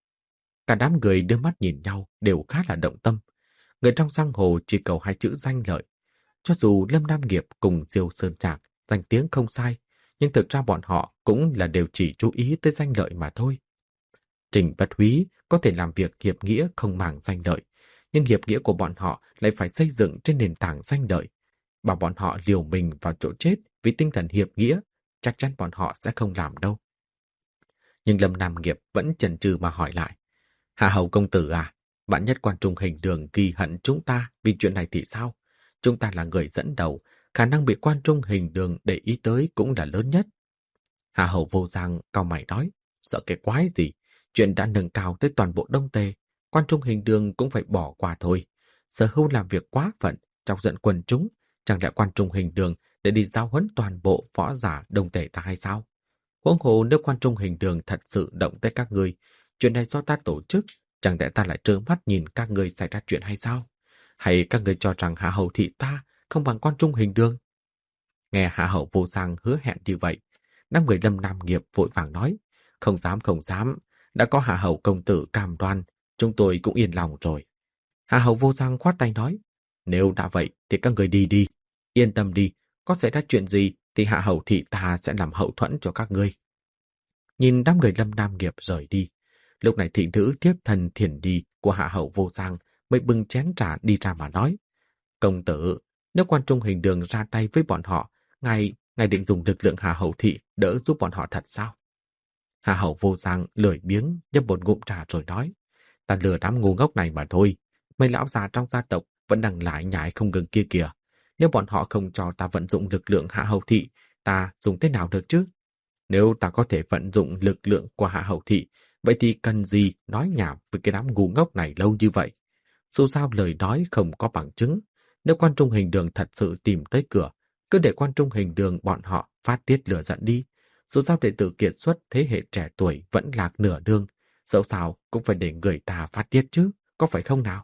Speaker 1: Cả đám người đưa mắt nhìn nhau đều khá là động tâm. Người trong giang hồ chỉ cầu hai chữ danh lợi. Cho dù Lâm Nam Nghiệp cùng Diêu Sơn Trạc danh tiếng không sai, nhưng thực ra bọn họ cũng là đều chỉ chú ý tới danh lợi mà thôi. Trình Bất Húy có thể làm việc hiệp nghĩa không màng danh lợi, nhưng hiệp nghĩa của bọn họ lại phải xây dựng trên nền tảng danh lợi. Bảo bọn họ liều mình vào chỗ chết vì tinh thần hiệp nghĩa, chắc chắn bọn họ sẽ không làm đâu. Nhưng Lâm Nam Nghiệp vẫn chần chừ mà hỏi lại. Hạ Hầu công tử à, bạn nhất Quan Trung Hình Đường ghi hận chúng ta vì chuyện này thì sao? Chúng ta là người dẫn đầu, khả năng bị Quan Trung Hình Đường để ý tới cũng là lớn nhất. Hạ Hầu Vô Giang cau mày nói, sợ cái quái gì? Chuyện đã nâng cao tới toàn bộ Đông Tề, Quan Trung Hình Đường cũng phải bỏ qua thôi. Sở Hưu làm việc quá phận, chọc giận quần chúng, chẳng lẽ Quan Trung Hình Đường để đi giao huấn toàn bộ võ giả Đông Tề ta hay sao? Huống hồ nếu Quan Trung Hình Đường thật sự động tới các ngươi, chuyện này do ta tổ chức, chẳng lẽ ta lại trơ mắt nhìn các ngươi xảy ra chuyện hay sao? Hay các ngươi cho rằng Hạ Hầu thị ta không bằng Quan Trung Hình Đường? Nghe Hạ Hầu Vô Giang hứa hẹn như vậy, năm người Lâm Nam Nghiệp vội vàng nói, không dám không dám, đã có Hạ Hầu công tử cam đoan, chúng tôi cũng yên lòng rồi. Hạ Hầu Vô Giang khoát tay nói, nếu đã vậy thì các người đi đi, yên tâm đi, có xảy ra chuyện gì thì Hạ Hầu thị ta sẽ làm hậu thuẫn cho các ngươi. Nhìn đám người Lâm Nam Nghiệp rời đi, lúc này thị nữ tiếp thần thiền đi của Hạ Hầu Vô Giang mới bưng chén trà đi ra mà nói, công tử, nếu Quan Trung Hình Đường ra tay với bọn họ, ngài, ngài định dùng lực lượng Hạ Hầu thị đỡ giúp bọn họ thật sao? Hạ Hầu Vô Giang lười biếng nhấp một ngụm trà rồi nói, ta lừa đám ngu ngốc này mà thôi, mấy lão già trong gia tộc vẫn đang lại nhải không ngừng kia kìa. Nếu bọn họ không cho ta vận dụng lực lượng Hạ Hầu thị, ta dùng thế nào được chứ? Nếu ta có thể vận dụng lực lượng của Hạ Hầu thị, vậy thì cần gì nói nhảm với cái đám ngu ngốc này lâu như vậy? Dù sao lời nói không có bằng chứng. Nếu Quan Trung Hình Đường thật sự tìm tới cửa, cứ để Quan Trung Hình Đường bọn họ phát tiết lửa giận đi. Dù sao đệ tử kiệt xuất thế hệ trẻ tuổi vẫn lạc nửa đường, dẫu sao cũng phải để người ta phát tiết chứ, có phải không nào?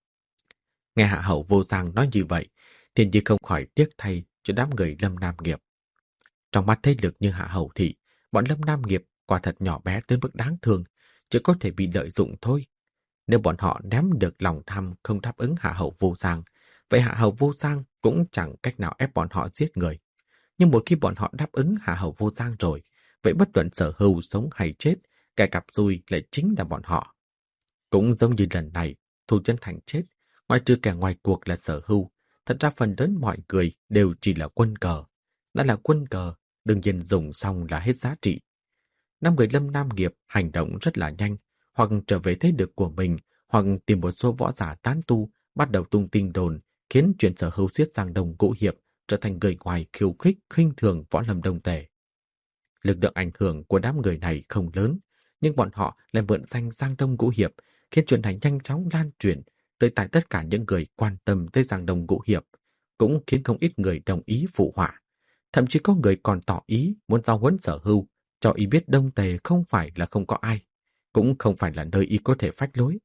Speaker 1: Nghe Hạ Hầu Vô Giang nói như vậy, Thiên Nhi không khỏi tiếc thay cho đám người Lâm Nam Nghiệp. Trong mắt thế lực như Hạ Hầu thị, bọn Lâm Nam Nghiệp quả thật nhỏ bé tới mức đáng thương, chỉ có thể bị lợi dụng thôi. Nếu bọn họ ném được lòng tham không đáp ứng Hạ Hầu Vô Giang, vậy Hạ Hầu Vô Giang cũng chẳng cách nào ép bọn họ giết người. Nhưng một khi bọn họ đáp ứng Hạ Hầu Vô Giang rồi, vậy bất luận Sở Hưu sống hay chết, kẻ gặp xui lại chính là bọn họ. Cũng giống như lần này, Thu Chân Thành chết, ngoài trừ kẻ ngoài cuộc là Sở Hưu, thật ra phần lớn mọi người đều chỉ là quân cờ. Đã là quân cờ, đương nhiên dùng xong là hết giá trị. Năm người Lâm Nam Nghiệp hành động rất là nhanh, hoặc trở về thế lực của mình, hoặc tìm một số võ giả tán tu, bắt đầu tung tin đồn, khiến chuyện Sở Hưu giết Giang Đông Ngũ Hiệp trở thành người ngoài khiêu khích, khinh thường võ lâm Đông Tề. Lực lượng ảnh hưởng của đám người này không lớn, nhưng bọn họ lại mượn danh Giang Đông Ngũ Hiệp, khiến chuyện này nhanh chóng lan truyền tới tại tất cả những người quan tâm tới Giang Đông Ngũ Hiệp, cũng khiến không ít người đồng ý phụ họa. Thậm chí có người còn tỏ ý muốn giao huấn Sở Hưu, cho y biết Đông Tề không phải là không có ai, cũng không phải là nơi y có thể phách lối.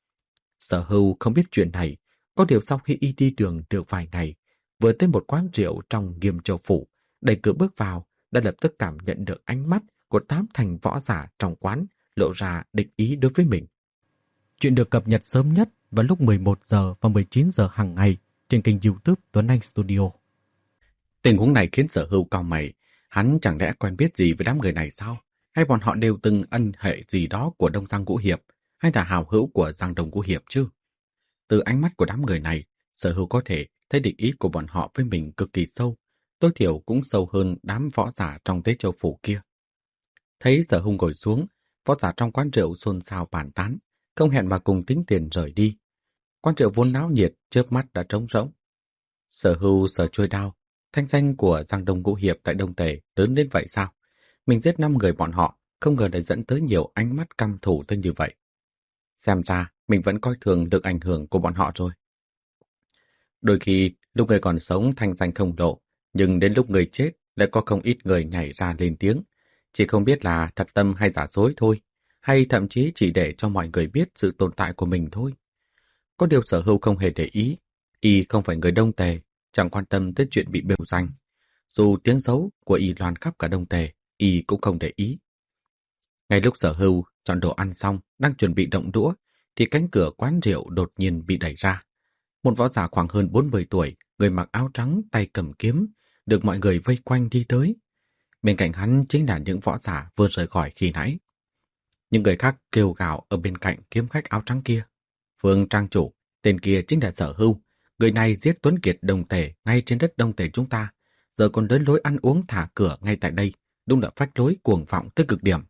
Speaker 1: Sở Hưu không biết chuyện này, có điều sau khi y đi đường được vài ngày, vừa tới một quán rượu trong Nghiêm Châu phủ, đẩy cửa bước vào, đã lập tức cảm nhận được ánh mắt của tám thành võ giả trong quán lộ ra địch ý đối với mình. Chuyện được cập nhật sớm nhất vào lúc mười một giờ và mười chín giờ hàng ngày trên kênh YouTube Tuấn Anh Studio. Tình huống này khiến Sở Hưu cau mày, hắn chẳng lẽ quen biết gì với đám người này sao? Hay bọn họ đều từng ân hệ gì đó của Đông Giang Ngũ Hiệp, hay là hào hữu của Giang Đông Ngũ Hiệp chứ? Từ ánh mắt của đám người này, Sở Hưu có thể thấy địch ý của bọn họ với mình cực kỳ sâu, tối thiểu cũng sâu hơn đám võ giả trong Tế Châu Phủ kia. Thấy Sở Hưu ngồi xuống, võ giả trong quán rượu xôn xao bàn tán, không hẹn mà cùng tính tiền rời đi. Quán rượu vốn náo nhiệt, chớp mắt đã trống rỗng. Sở Hưu sờ chuôi đao, thanh danh của Giang Đông Ngũ Hiệp tại Đông Tề lớn đến vậy sao? Mình giết năm người bọn họ, không ngờ lại dẫn tới nhiều ánh mắt căm thù tới như vậy. Xem ra, mình vẫn coi thường được ảnh hưởng của bọn họ rồi. Đôi khi, lúc người còn sống thanh danh không lộ, nhưng đến lúc người chết lại có không ít người nhảy ra lên tiếng. Chỉ không biết là thật tâm hay giả dối thôi, hay thậm chí chỉ để cho mọi người biết sự tồn tại của mình thôi. Có điều Sở Hưu không hề để ý, y không phải người Đông Tề, chẳng quan tâm tới chuyện bị biểu danh. Dù tiếng xấu của y loan khắp cả Đông Tề, y cũng không để ý. Ngay lúc Sở Hưu chọn đồ ăn xong, đang chuẩn bị động đũa, thì cánh cửa quán rượu đột nhiên bị đẩy ra. Một võ giả khoảng hơn bốn mươi tuổi, người mặc áo trắng, tay cầm kiếm, được mọi người vây quanh đi tới. Bên cạnh hắn chính là những võ giả vừa rời khỏi khi nãy. Những người khác kêu gào ở bên cạnh kiếm khách áo trắng kia. Phương trang chủ, tên kia chính là Sở Hưu. Người này giết Tuấn Kiệt Đông Tề ngay trên đất Đông Tề chúng ta, giờ còn đến lối ăn uống thả cửa ngay tại đây, đúng là phách lối cuồng vọng tới cực điểm.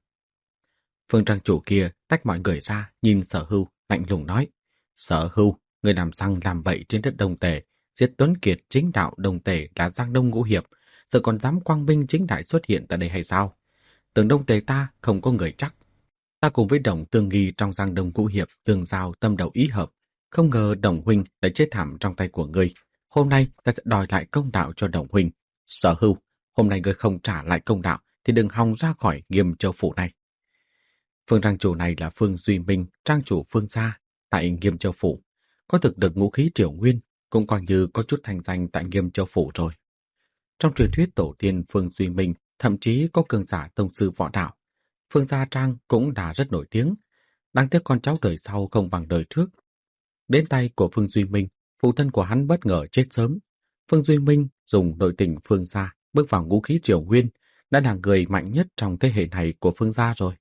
Speaker 1: Phương trang chủ kia tách mọi người ra, nhìn Sở Hưu, lạnh lùng nói: Sở Hưu, người làm răng làm bậy trên đất Đông Tề, giết Tuấn Kiệt chính đạo Đông Tề là Giang Đông Ngũ Hiệp, giờ còn dám quang minh chính đại xuất hiện tại đây hay sao? Tưởng Đông Tề ta không có người chắc. Ta cùng với Đồng Tương Nghi trong Giang Đông Ngũ Hiệp tương giao tâm đầu ý hợp, không ngờ Đồng huynh lại chết thảm trong tay của ngươi. Hôm nay ta sẽ đòi lại công đạo cho Đồng huynh. Sở Hưu, hôm nay ngươi không trả lại công đạo thì đừng hòng ra khỏi Nghiêm Châu Phủ này. Phương trang chủ này là Phương Duy Minh, trang chủ Phương gia tại Nghiêm Châu Phủ, có thực được ngũ khí triều nguyên, cũng coi như có chút thành danh tại Nghiêm Châu Phủ rồi. Trong truyền thuyết tổ tiên Phương Duy Minh thậm chí có cường giả tông sư võ đạo. Phương gia trang cũng đã rất nổi tiếng, đáng tiếc con cháu đời sau không bằng đời trước. Đến tay của Phương Duy Minh, phụ thân của hắn bất ngờ chết sớm. Phương Duy Minh dùng nội tình Phương gia bước vào ngũ khí triều nguyên, đã là người mạnh nhất trong thế hệ này của Phương gia rồi.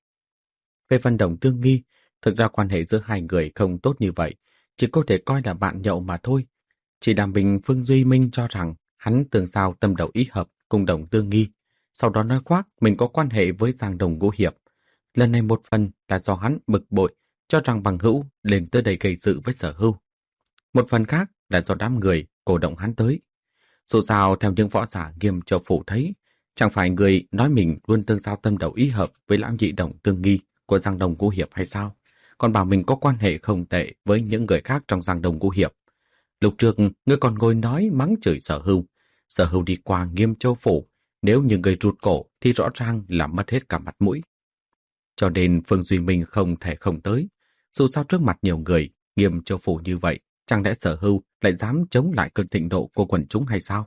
Speaker 1: Về phần Đồng Tương Nghi, thực ra quan hệ giữa hai người không tốt như vậy, chỉ có thể coi là bạn nhậu mà thôi. Chỉ là mình Phương Duy Minh cho rằng hắn tương giao tâm đầu ý hợp cùng Đồng Tương Nghi, sau đó nói khoác mình có quan hệ với Giang Đông Ngũ Hiệp. Lần này một phần là do hắn bực bội, cho rằng bằng hữu lên tới đây gây sự với Sở Hưu. Một phần khác là do đám người cổ động hắn tới. Dù sao theo những võ giả Nghiêm Châu Phủ thấy, chẳng phải người nói mình luôn tương giao tâm đầu ý hợp với lão nhị Đồng Tương Nghi của Giang Đông Ngũ Hiệp hay sao? Còn bảo mình có quan hệ không tệ với những người khác trong Giang Đông Ngũ Hiệp. Lúc trước, ngươi còn ngồi nói mắng chửi Sở Hưu. Sở Hưu đi qua Nghiêm Châu Phủ, nếu như người rụt cổ thì rõ ràng là mất hết cả mặt mũi. Cho nên Phương Duy Minh không thể không tới. Dù sao trước mặt nhiều người, Nghiêm Châu Phủ như vậy, chẳng lẽ Sở Hưu lại dám chống lại cơn thịnh nộ của quần chúng hay sao?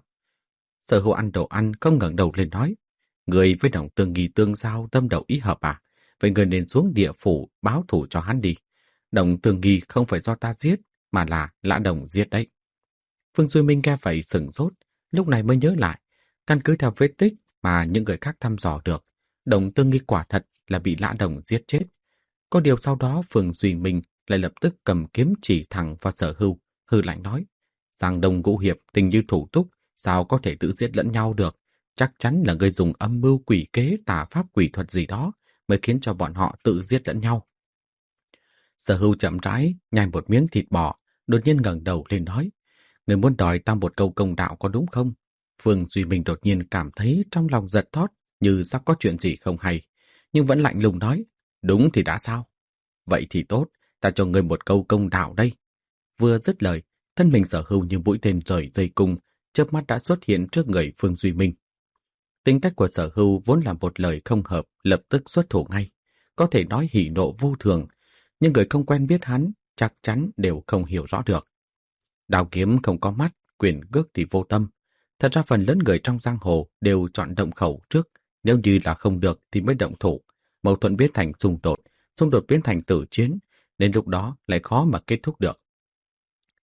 Speaker 1: Sở Hưu ăn đồ ăn không ngẩng đầu lên nói: Người với Đồng Tương Nghi tương giao tâm đầu ý hợp à? Vậy người nên xuống địa phủ báo thủ cho hắn đi. Đồng Tương Nghi không phải do ta giết, mà là Lã Đồng giết đấy. Phương Duy Minh nghe vậy sửng sốt, lúc này mới nhớ lại, căn cứ theo vết tích mà những người khác thăm dò được, Đồng Tương Nghi quả thật là bị Lã Đồng giết chết. Có điều sau đó Phương Duy Minh lại lập tức cầm kiếm chỉ thẳng vào Sở Hưu, hư lạnh nói: Giang Đông Ngũ Hiệp tình như thủ túc, sao có thể tự giết lẫn nhau được? Chắc chắn là người dùng âm mưu quỷ kế tà pháp quỷ thuật gì đó mới khiến cho bọn họ tự giết lẫn nhau. Sở Hưu chậm rãi nhai một miếng thịt bò, đột nhiên ngẩng đầu lên nói: Người muốn đòi ta một câu công đạo có đúng không? Phương Duy Minh đột nhiên cảm thấy trong lòng giật thót, như sắp có chuyện gì không hay, nhưng vẫn lạnh lùng nói: Đúng thì đã sao? Vậy thì tốt, ta cho ngươi một câu công đạo đây. Vừa dứt lời, thân mình Sở Hưu như mũi tên rời dây cung, chớp mắt đã xuất hiện trước người Phương Duy Minh. Tính cách của Sở Hưu vốn là một lời không hợp lập tức xuất thủ ngay, có thể nói hỉ nộ vô thường, nhưng người không quen biết hắn chắc chắn đều không hiểu rõ được. Đao kiếm không có mắt, quyền cước thì vô tâm. Thật ra phần lớn người trong giang hồ đều chọn động khẩu trước, nếu như là không được thì mới động thủ. Mâu thuẫn biến thành xung đột, xung đột biến thành tử chiến, nên lúc đó lại khó mà kết thúc được.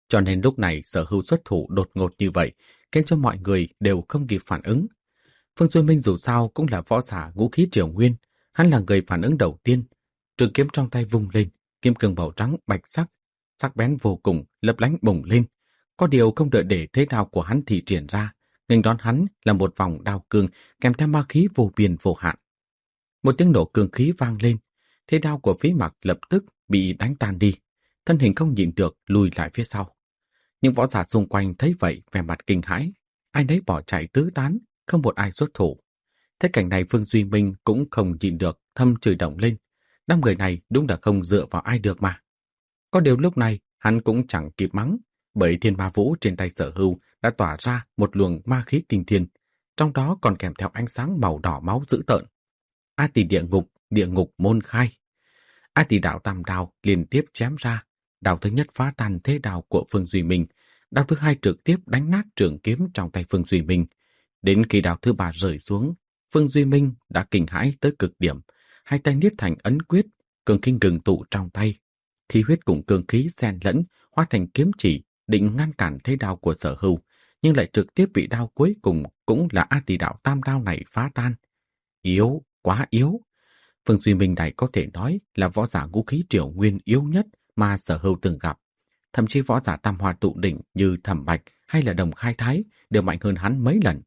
Speaker 1: Cho nên lúc này Sở Hưu xuất thủ đột ngột như vậy, khiến cho mọi người đều không kịp phản ứng. Phương Duy Minh dù sao cũng là võ giả ngũ khí triều nguyên, hắn là người phản ứng đầu tiên. Trường kiếm trong tay vung lên, kim cương màu trắng bạch sắc, sắc bén vô cùng, lấp lánh bùng lên. Có điều không đợi để thế đao của hắn thì triển ra, nghênh đón hắn là một vòng đao cương kèm theo ma khí vô biên vô hạn. Một tiếng nổ cương khí vang lên, thế đao của Phí Mặc lập tức bị đánh tan đi, thân hình không nhịn được lùi lại phía sau. Những võ giả xung quanh thấy vậy vẻ mặt kinh hãi, ai nấy bỏ chạy tứ tán, không một ai xuất thủ. Thế cảnh này Phương Duy Minh cũng không nhịn được thâm chửi động lên. Năm người này đúng là không dựa vào ai được mà. Có điều lúc này hắn cũng chẳng kịp mắng, bởi thiên ma vũ trên tay Sở Hưu đã tỏa ra một luồng ma khí kinh thiên, trong đó còn kèm theo ánh sáng màu đỏ máu dữ tợn. A Tỳ địa ngục, địa ngục môn khai. A Tỳ đạo tam đao liên tiếp chém ra, đao thứ nhất phá tan thế đao của Phương Duy Minh, đao thứ hai trực tiếp đánh nát trường kiếm trong tay Phương Duy Minh. Đến khi đao thứ ba rơi xuống, Phương Duy Minh đã kinh hãi tới cực điểm, hai tay niết thành ấn quyết, cường kinh ngừng tụ trong tay. Khí huyết cùng cường khí xen lẫn, hóa thành kiếm chỉ, định ngăn cản thế đao của Sở Hưu, nhưng lại trực tiếp bị đao cuối cùng cũng là A Tỳ đạo tam đao này phá tan. Yếu, quá yếu. Phương Duy Minh này có thể nói là võ giả ngũ khí triều nguyên yếu nhất mà Sở Hưu từng gặp. Thậm chí võ giả tam hoa tụ đỉnh như Thẩm Bạch hay là Đồng Khai Thái đều mạnh hơn hắn mấy lần.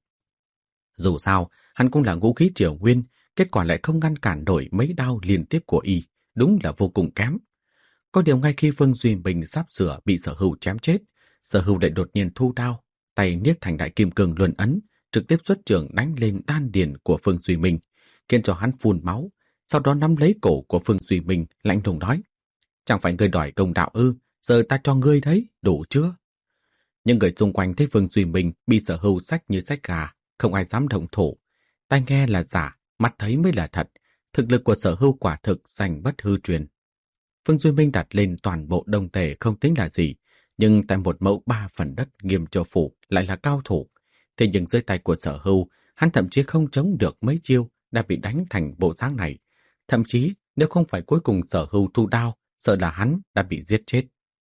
Speaker 1: Dù sao, hắn cũng là ngũ khí triều nguyên, kết quả lại không ngăn cản nổi mấy đao liên tiếp của y, đúng là vô cùng kém. Có điều ngay khi Phương Duy Minh sắp sửa bị Sở Hưu chém chết, Sở Hưu lại đột nhiên thu đao, tay niết thành đại kim cương luân ấn, trực tiếp xuất trường đánh lên đan điền của Phương Duy Minh, khiến cho hắn phun máu, sau đó nắm lấy cổ của Phương Duy Minh lạnh lùng nói: "Chẳng phải ngươi đòi công đạo ư, giờ ta cho ngươi thấy, đủ chưa?" Những người xung quanh thấy Phương Duy Minh bị Sở Hưu xách như xách gà, không ai dám động thủ. Tai nghe là giả, mắt thấy mới là thật, thực lực của Sở Hưu quả thực danh bất hư truyền. Phương Duy Minh đặt lên toàn bộ Đông Tề không tính là gì, nhưng tại một mẫu ba phần đất Nghiêm Châu Phủ lại là cao thủ. Thế nhưng dưới tay của Sở Hưu, hắn thậm chí không chống được mấy chiêu đã bị đánh thành bộ dáng này. Thậm chí nếu không phải cuối cùng Sở Hưu thu đao, sợ là hắn đã bị giết chết.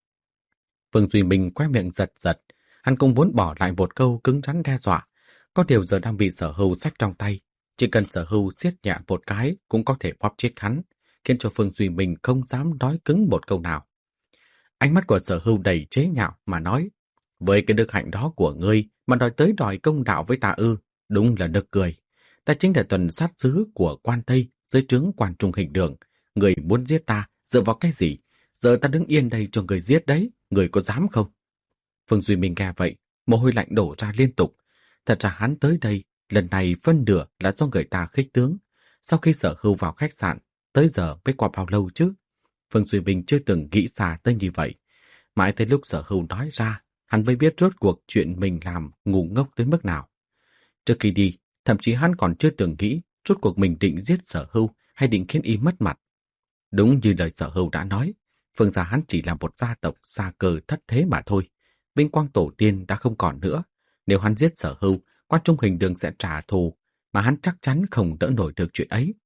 Speaker 1: Phương Duy Minh quay miệng giật giật, hắn cũng muốn bỏ lại một câu cứng rắn đe dọa. Có điều giờ đang bị Sở Hưu xách trong tay, chỉ cần Sở Hưu siết nhẹ một cái cũng có thể bóp chết hắn, khiến cho Phương Duy Minh không dám nói cứng một câu nào. Ánh mắt của Sở Hưu đầy chế nhạo mà nói: "Với cái đức hạnh đó của ngươi mà đòi tới đòi công đạo với ta ư, đúng là nực cười. Ta chính là tuần sát sứ của quan Tây dưới trướng quan Trung Hình Đường. Người muốn giết ta dựa vào cái gì? Giờ ta đứng yên đây cho người giết đấy, người có dám không?" Phương Duy Minh nghe vậy, mồ hôi lạnh đổ ra liên tục. Thật ra hắn tới đây, lần này phân nửa là do người ta khích tướng. Sau khi Sở Hưu vào khách sạn, tới giờ mới qua bao lâu chứ? Phương Duy Minh chưa từng nghĩ xa tới như vậy. Mãi tới lúc Sở Hưu nói ra, hắn mới biết rốt cuộc chuyện mình làm ngu ngốc tới mức nào. Trước khi đi, thậm chí hắn còn chưa từng nghĩ rốt cuộc mình định giết Sở Hưu hay định khiến y mất mặt. Đúng như lời Sở Hưu đã nói, Phương gia hắn chỉ là một gia tộc xa cơ thất thế mà thôi. Vinh quang tổ tiên đã không còn nữa. Nếu hắn giết Sở Hưu, quan Trung Hình Đường sẽ trả thù, mà hắn chắc chắn không đỡ nổi được chuyện ấy.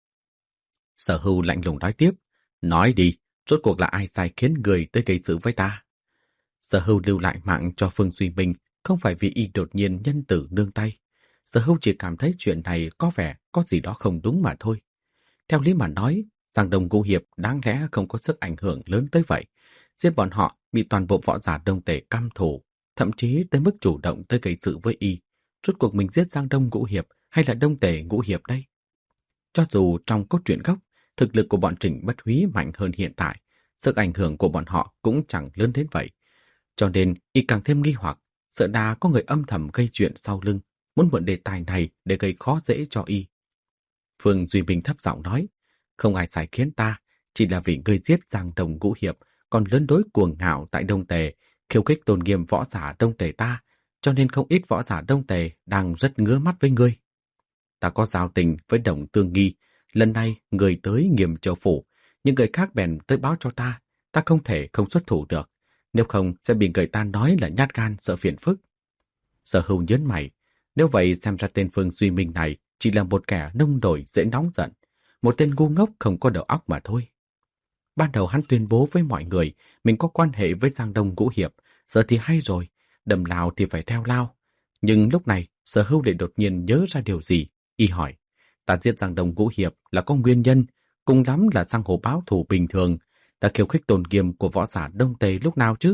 Speaker 1: Sở Hưu lạnh lùng nói tiếp: "Nói đi, rốt cuộc là ai sai khiến người tới gây sự với ta?" Sở Hưu lưu lại mạng cho Phương Duy Minh không phải vì y đột nhiên nhân tử nương tay. Sở Hưu chỉ cảm thấy chuyện này có vẻ có gì đó không đúng mà thôi. Theo lý mà nói, Giang Đông Ngũ Hiệp đáng lẽ không có sức ảnh hưởng lớn tới vậy. Giết bọn họ bị toàn bộ võ giả Đông Tề căm thù, thậm chí tới mức chủ động tới gây sự với y. Rốt cuộc mình giết Giang Đông Ngũ Hiệp hay là Đông Tề Ngũ Hiệp đây? Cho dù trong cốt truyện gốc, thực lực của bọn Trịnh Bất Húy mạnh hơn hiện tại, sức ảnh hưởng của bọn họ cũng chẳng lớn đến vậy. Cho nên y càng thêm nghi hoặc, sợ đà có người âm thầm gây chuyện sau lưng, muốn mượn đề tài này để gây khó dễ cho y. Phương Duy Minh thấp giọng nói: "Không ai sai khiến ta, chỉ là vì ngươi giết Giang Đông Ngũ Hiệp, còn lớn đối cuồng ngạo tại Đông Tề, khiêu khích tôn nghiêm võ giả Đông Tề ta, cho nên không ít võ giả Đông Tề đang rất ngứa mắt với ngươi. Ta có giao tình với Đồng Tương Nghi, lần này người tới Nghiêm Châu Phủ, những người khác bèn tới báo cho ta, ta không thể không xuất thủ được, nếu không sẽ bị người ta nói là nhát gan sợ phiền phức." Sở Hưu nhớn mày, nếu vậy xem ra tên Phương Duy Minh này chỉ là một kẻ nông nổi dễ nóng giận, một tên ngu ngốc không có đầu óc mà thôi. Ban đầu hắn tuyên bố với mọi người mình có quan hệ với Giang Đông Ngũ Hiệp, Giờ thì hay rồi, đầm lao thì phải theo lao. Nhưng lúc này, Sở Hưu lại đột nhiên nhớ ra điều gì, y hỏi. Ta giết Giang Đông Ngũ Hiệp là có nguyên nhân, cùng lắm là giang hồ báo thù bình thường. Ta khiêu khích tôn nghiêm của võ giả Đông Tề lúc nào chứ?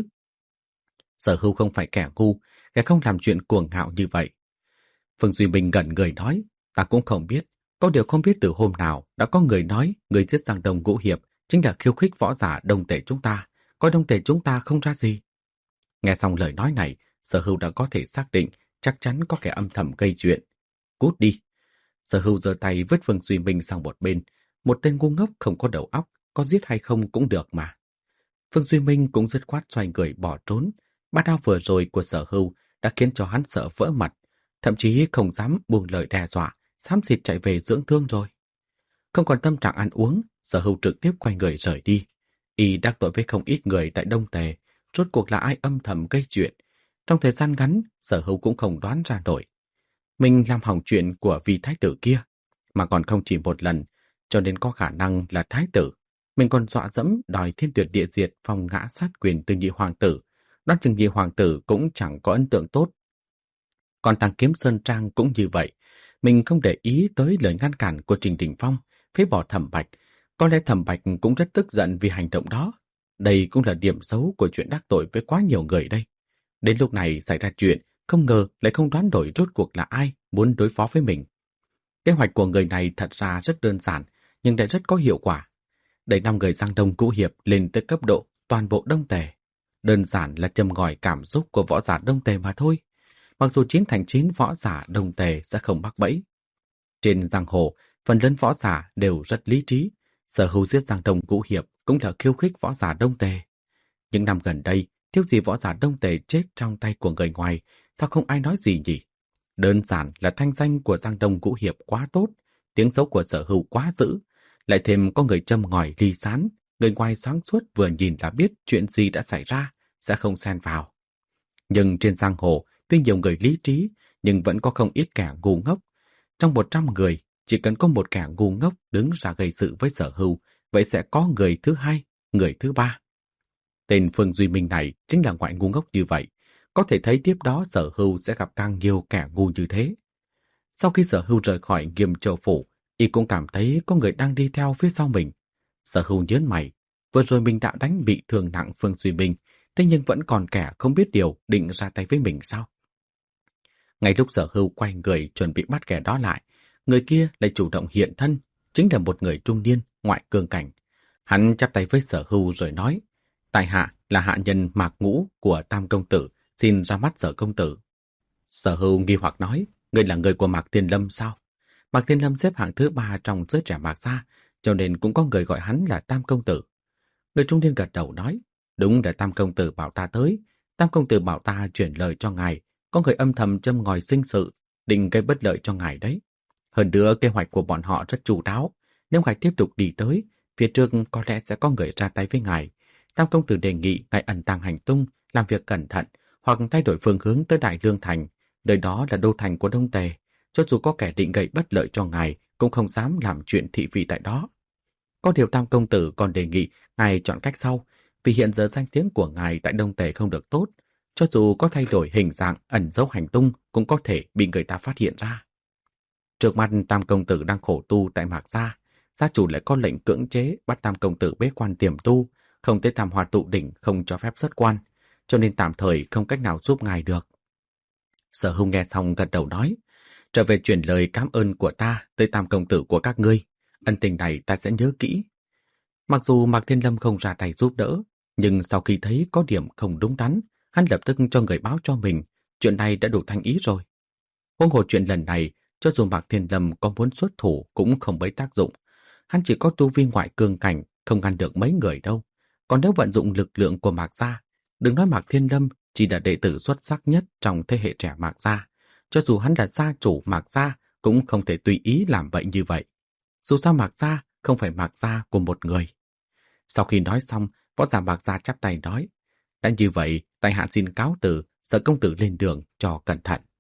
Speaker 1: Sở Hưu không phải kẻ ngu, kẻ không làm chuyện cuồng ngạo như vậy. Phương Duy Minh gần người nói, ta cũng không biết, có điều không biết từ hôm nào đã có người nói người giết Giang Đông Ngũ Hiệp chính là khiêu khích võ giả Đông Tề chúng ta, coi Đông Tề chúng ta không ra gì. Nghe xong lời nói này, Sở Hưu đã có thể xác định chắc chắn có kẻ âm thầm gây chuyện. Cút đi! Sở Hưu giơ tay vứt Phương Duy Minh sang một bên, một tên ngu ngốc không có đầu óc, có giết hay không cũng được mà. Phương Duy Minh cũng dứt khoát xoay người bỏ trốn. Ba đao vừa rồi của Sở Hưu đã khiến cho hắn sợ vỡ mặt, thậm chí không dám buông lời đe dọa, xám xịt chạy về dưỡng thương rồi. Không còn tâm trạng ăn uống, Sở Hưu trực tiếp quay người rời đi. Y đắc tội với không ít người tại Đông Tề, rốt cuộc là ai âm thầm gây chuyện. Trong thời gian ngắn, Sở Hưu cũng không đoán ra nổi. Mình làm hỏng chuyện của vị thái tử kia, mà còn không chỉ một lần, cho nên có khả năng là thái tử. Mình còn dọa dẫm đòi thiên tuyệt địa diệt phong ngã sát quyền từ nhị hoàng tử. Đoán chừng nhị hoàng tử cũng chẳng có ấn tượng tốt. Còn thằng Kiếm Sơn Trang cũng như vậy. Mình không để ý tới lời ngăn cản của Trình Đình Phong, phế bỏ Thẩm Bạch. Có lẽ Thẩm Bạch cũng rất tức giận vì hành động đó. Đây cũng là điểm xấu của chuyện đắc tội với quá nhiều người đây. Đến lúc này xảy ra chuyện, không ngờ lại không đoán nổi rốt cuộc là ai muốn đối phó với mình. Kế hoạch của người này thật ra rất đơn giản, nhưng lại rất có hiệu quả. Đẩy năm người Giang Đông Ngũ Hiệp lên tới cấp độ toàn bộ Đông Tề. Đơn giản là châm ngòi cảm xúc của võ giả Đông Tề mà thôi. Mặc dù chín thành chín võ giả Đông Tề sẽ không mắc bẫy. Trên giang hồ, phần lớn võ giả đều rất lý trí. Sở Hưu giết Giang Đông Ngũ Hiệp cũng là khiêu khích võ giả Đông Tề. Những năm gần đây, thiếu gì võ giả Đông Tề chết trong tay của người ngoài, sao không ai nói gì nhỉ? Đơn giản là thanh danh của Giang Đông Ngũ Hiệp quá tốt, tiếng xấu của Sở Hưu quá dữ, lại thêm có người châm ngòi ly sán, người ngoài sáng suốt vừa nhìn là biết chuyện gì đã xảy ra, sẽ không xen vào. Nhưng trên giang hồ, tuy nhiều người lý trí, nhưng vẫn có không ít kẻ ngu ngốc. Trong một trăm người, chỉ cần có một kẻ ngu ngốc đứng ra gây sự với Sở Hưu, vậy sẽ có người thứ hai, người thứ ba. Tên Phương Duy Minh này chính là ngoại ngu ngốc như vậy. Có thể thấy tiếp đó Sở Hưu sẽ gặp càng nhiều kẻ ngu như thế. Sau khi Sở Hưu rời khỏi Nghiêm Châu Phủ, y cũng cảm thấy có người đang đi theo phía sau mình. Sở Hưu nhớn mày, vừa rồi mình đã đánh bị thương nặng Phương Duy Minh, thế nhưng vẫn còn kẻ không biết điều định ra tay với mình sao? Ngay lúc Sở Hưu quay người chuẩn bị bắt kẻ đó lại, người kia lại chủ động hiện thân, chính là một người trung niên, ngoại cương cảnh. Hắn chắp tay với Sở Hưu rồi nói, tại hạ là hạ nhân Mạc Ngũ của Tam Công Tử, xin ra mắt Sở Công Tử. Sở Hưu nghi hoặc nói, người là người của Mạc Thiên Lâm sao? Mạc Thiên Lâm xếp hạng thứ ba trong giới trẻ Mạc gia, cho nên cũng có người gọi hắn là Tam Công Tử. Người trung niên gật đầu nói, đúng là Tam Công Tử bảo ta tới. Tam Công Tử bảo ta chuyển lời cho ngài, có người âm thầm châm ngòi sinh sự, định gây bất lợi cho ngài đấy. Hơn nữa kế hoạch của bọn họ rất chu đáo, nếu ngài tiếp tục đi tới, phía trước có lẽ sẽ có người ra tay với ngài. Tam Công Tử đề nghị ngài ẩn tàng hành tung, làm việc cẩn thận, hoặc thay đổi phương hướng tới Đại Lương Thành, nơi đó là đô thành của Đông Tề. Cho dù có kẻ định gây bất lợi cho ngài, cũng không dám làm chuyện thị phi tại đó. Có điều Tam Công Tử còn đề nghị ngài chọn cách sau, vì hiện giờ danh tiếng của ngài tại Đông Tề không được tốt, cho dù có thay đổi hình dạng, ẩn dấu hành tung cũng có thể bị người ta phát hiện ra. Trước mặt Tam Công Tử đang khổ tu tại Mạc Gia, gia chủ lại có lệnh cưỡng chế bắt Tam Công Tử bế quan tiềm tu, không tới Tam Hoa tụ đỉnh, không cho phép xuất quan, cho nên tạm thời không cách nào giúp ngài được. Sở Hưu nghe xong gật đầu nói, trở về truyền lời cảm ơn của ta tới Tam Công Tử của các ngươi, ân tình này ta sẽ nhớ kỹ. Mặc dù Mạc Thiên Lâm không ra tay giúp đỡ, nhưng sau khi thấy có điểm không đúng đắn, hắn lập tức cho người báo cho mình, chuyện này đã đủ thành ý rồi. Huống hồ chuyện lần này, cho dù Mạc Thiên Lâm có muốn xuất thủ cũng không mấy tác dụng. Hắn chỉ có tu vi ngoại cương cảnh, không ngăn được mấy người đâu. Còn nếu vận dụng lực lượng của Mạc Gia, đừng nói Mạc Thiên Lâm chỉ là đệ tử xuất sắc nhất trong thế hệ trẻ Mạc Gia. Cho dù hắn là gia chủ Mạc Gia, cũng không thể tùy ý làm vậy như vậy. Dù sao Mạc Gia không phải Mạc Gia của một người. Sau khi nói xong, võ giả Mạc Gia chắp tay nói, đã như vậy, tại hạ xin cáo từ, Sở Công Tử lên đường cho cẩn thận.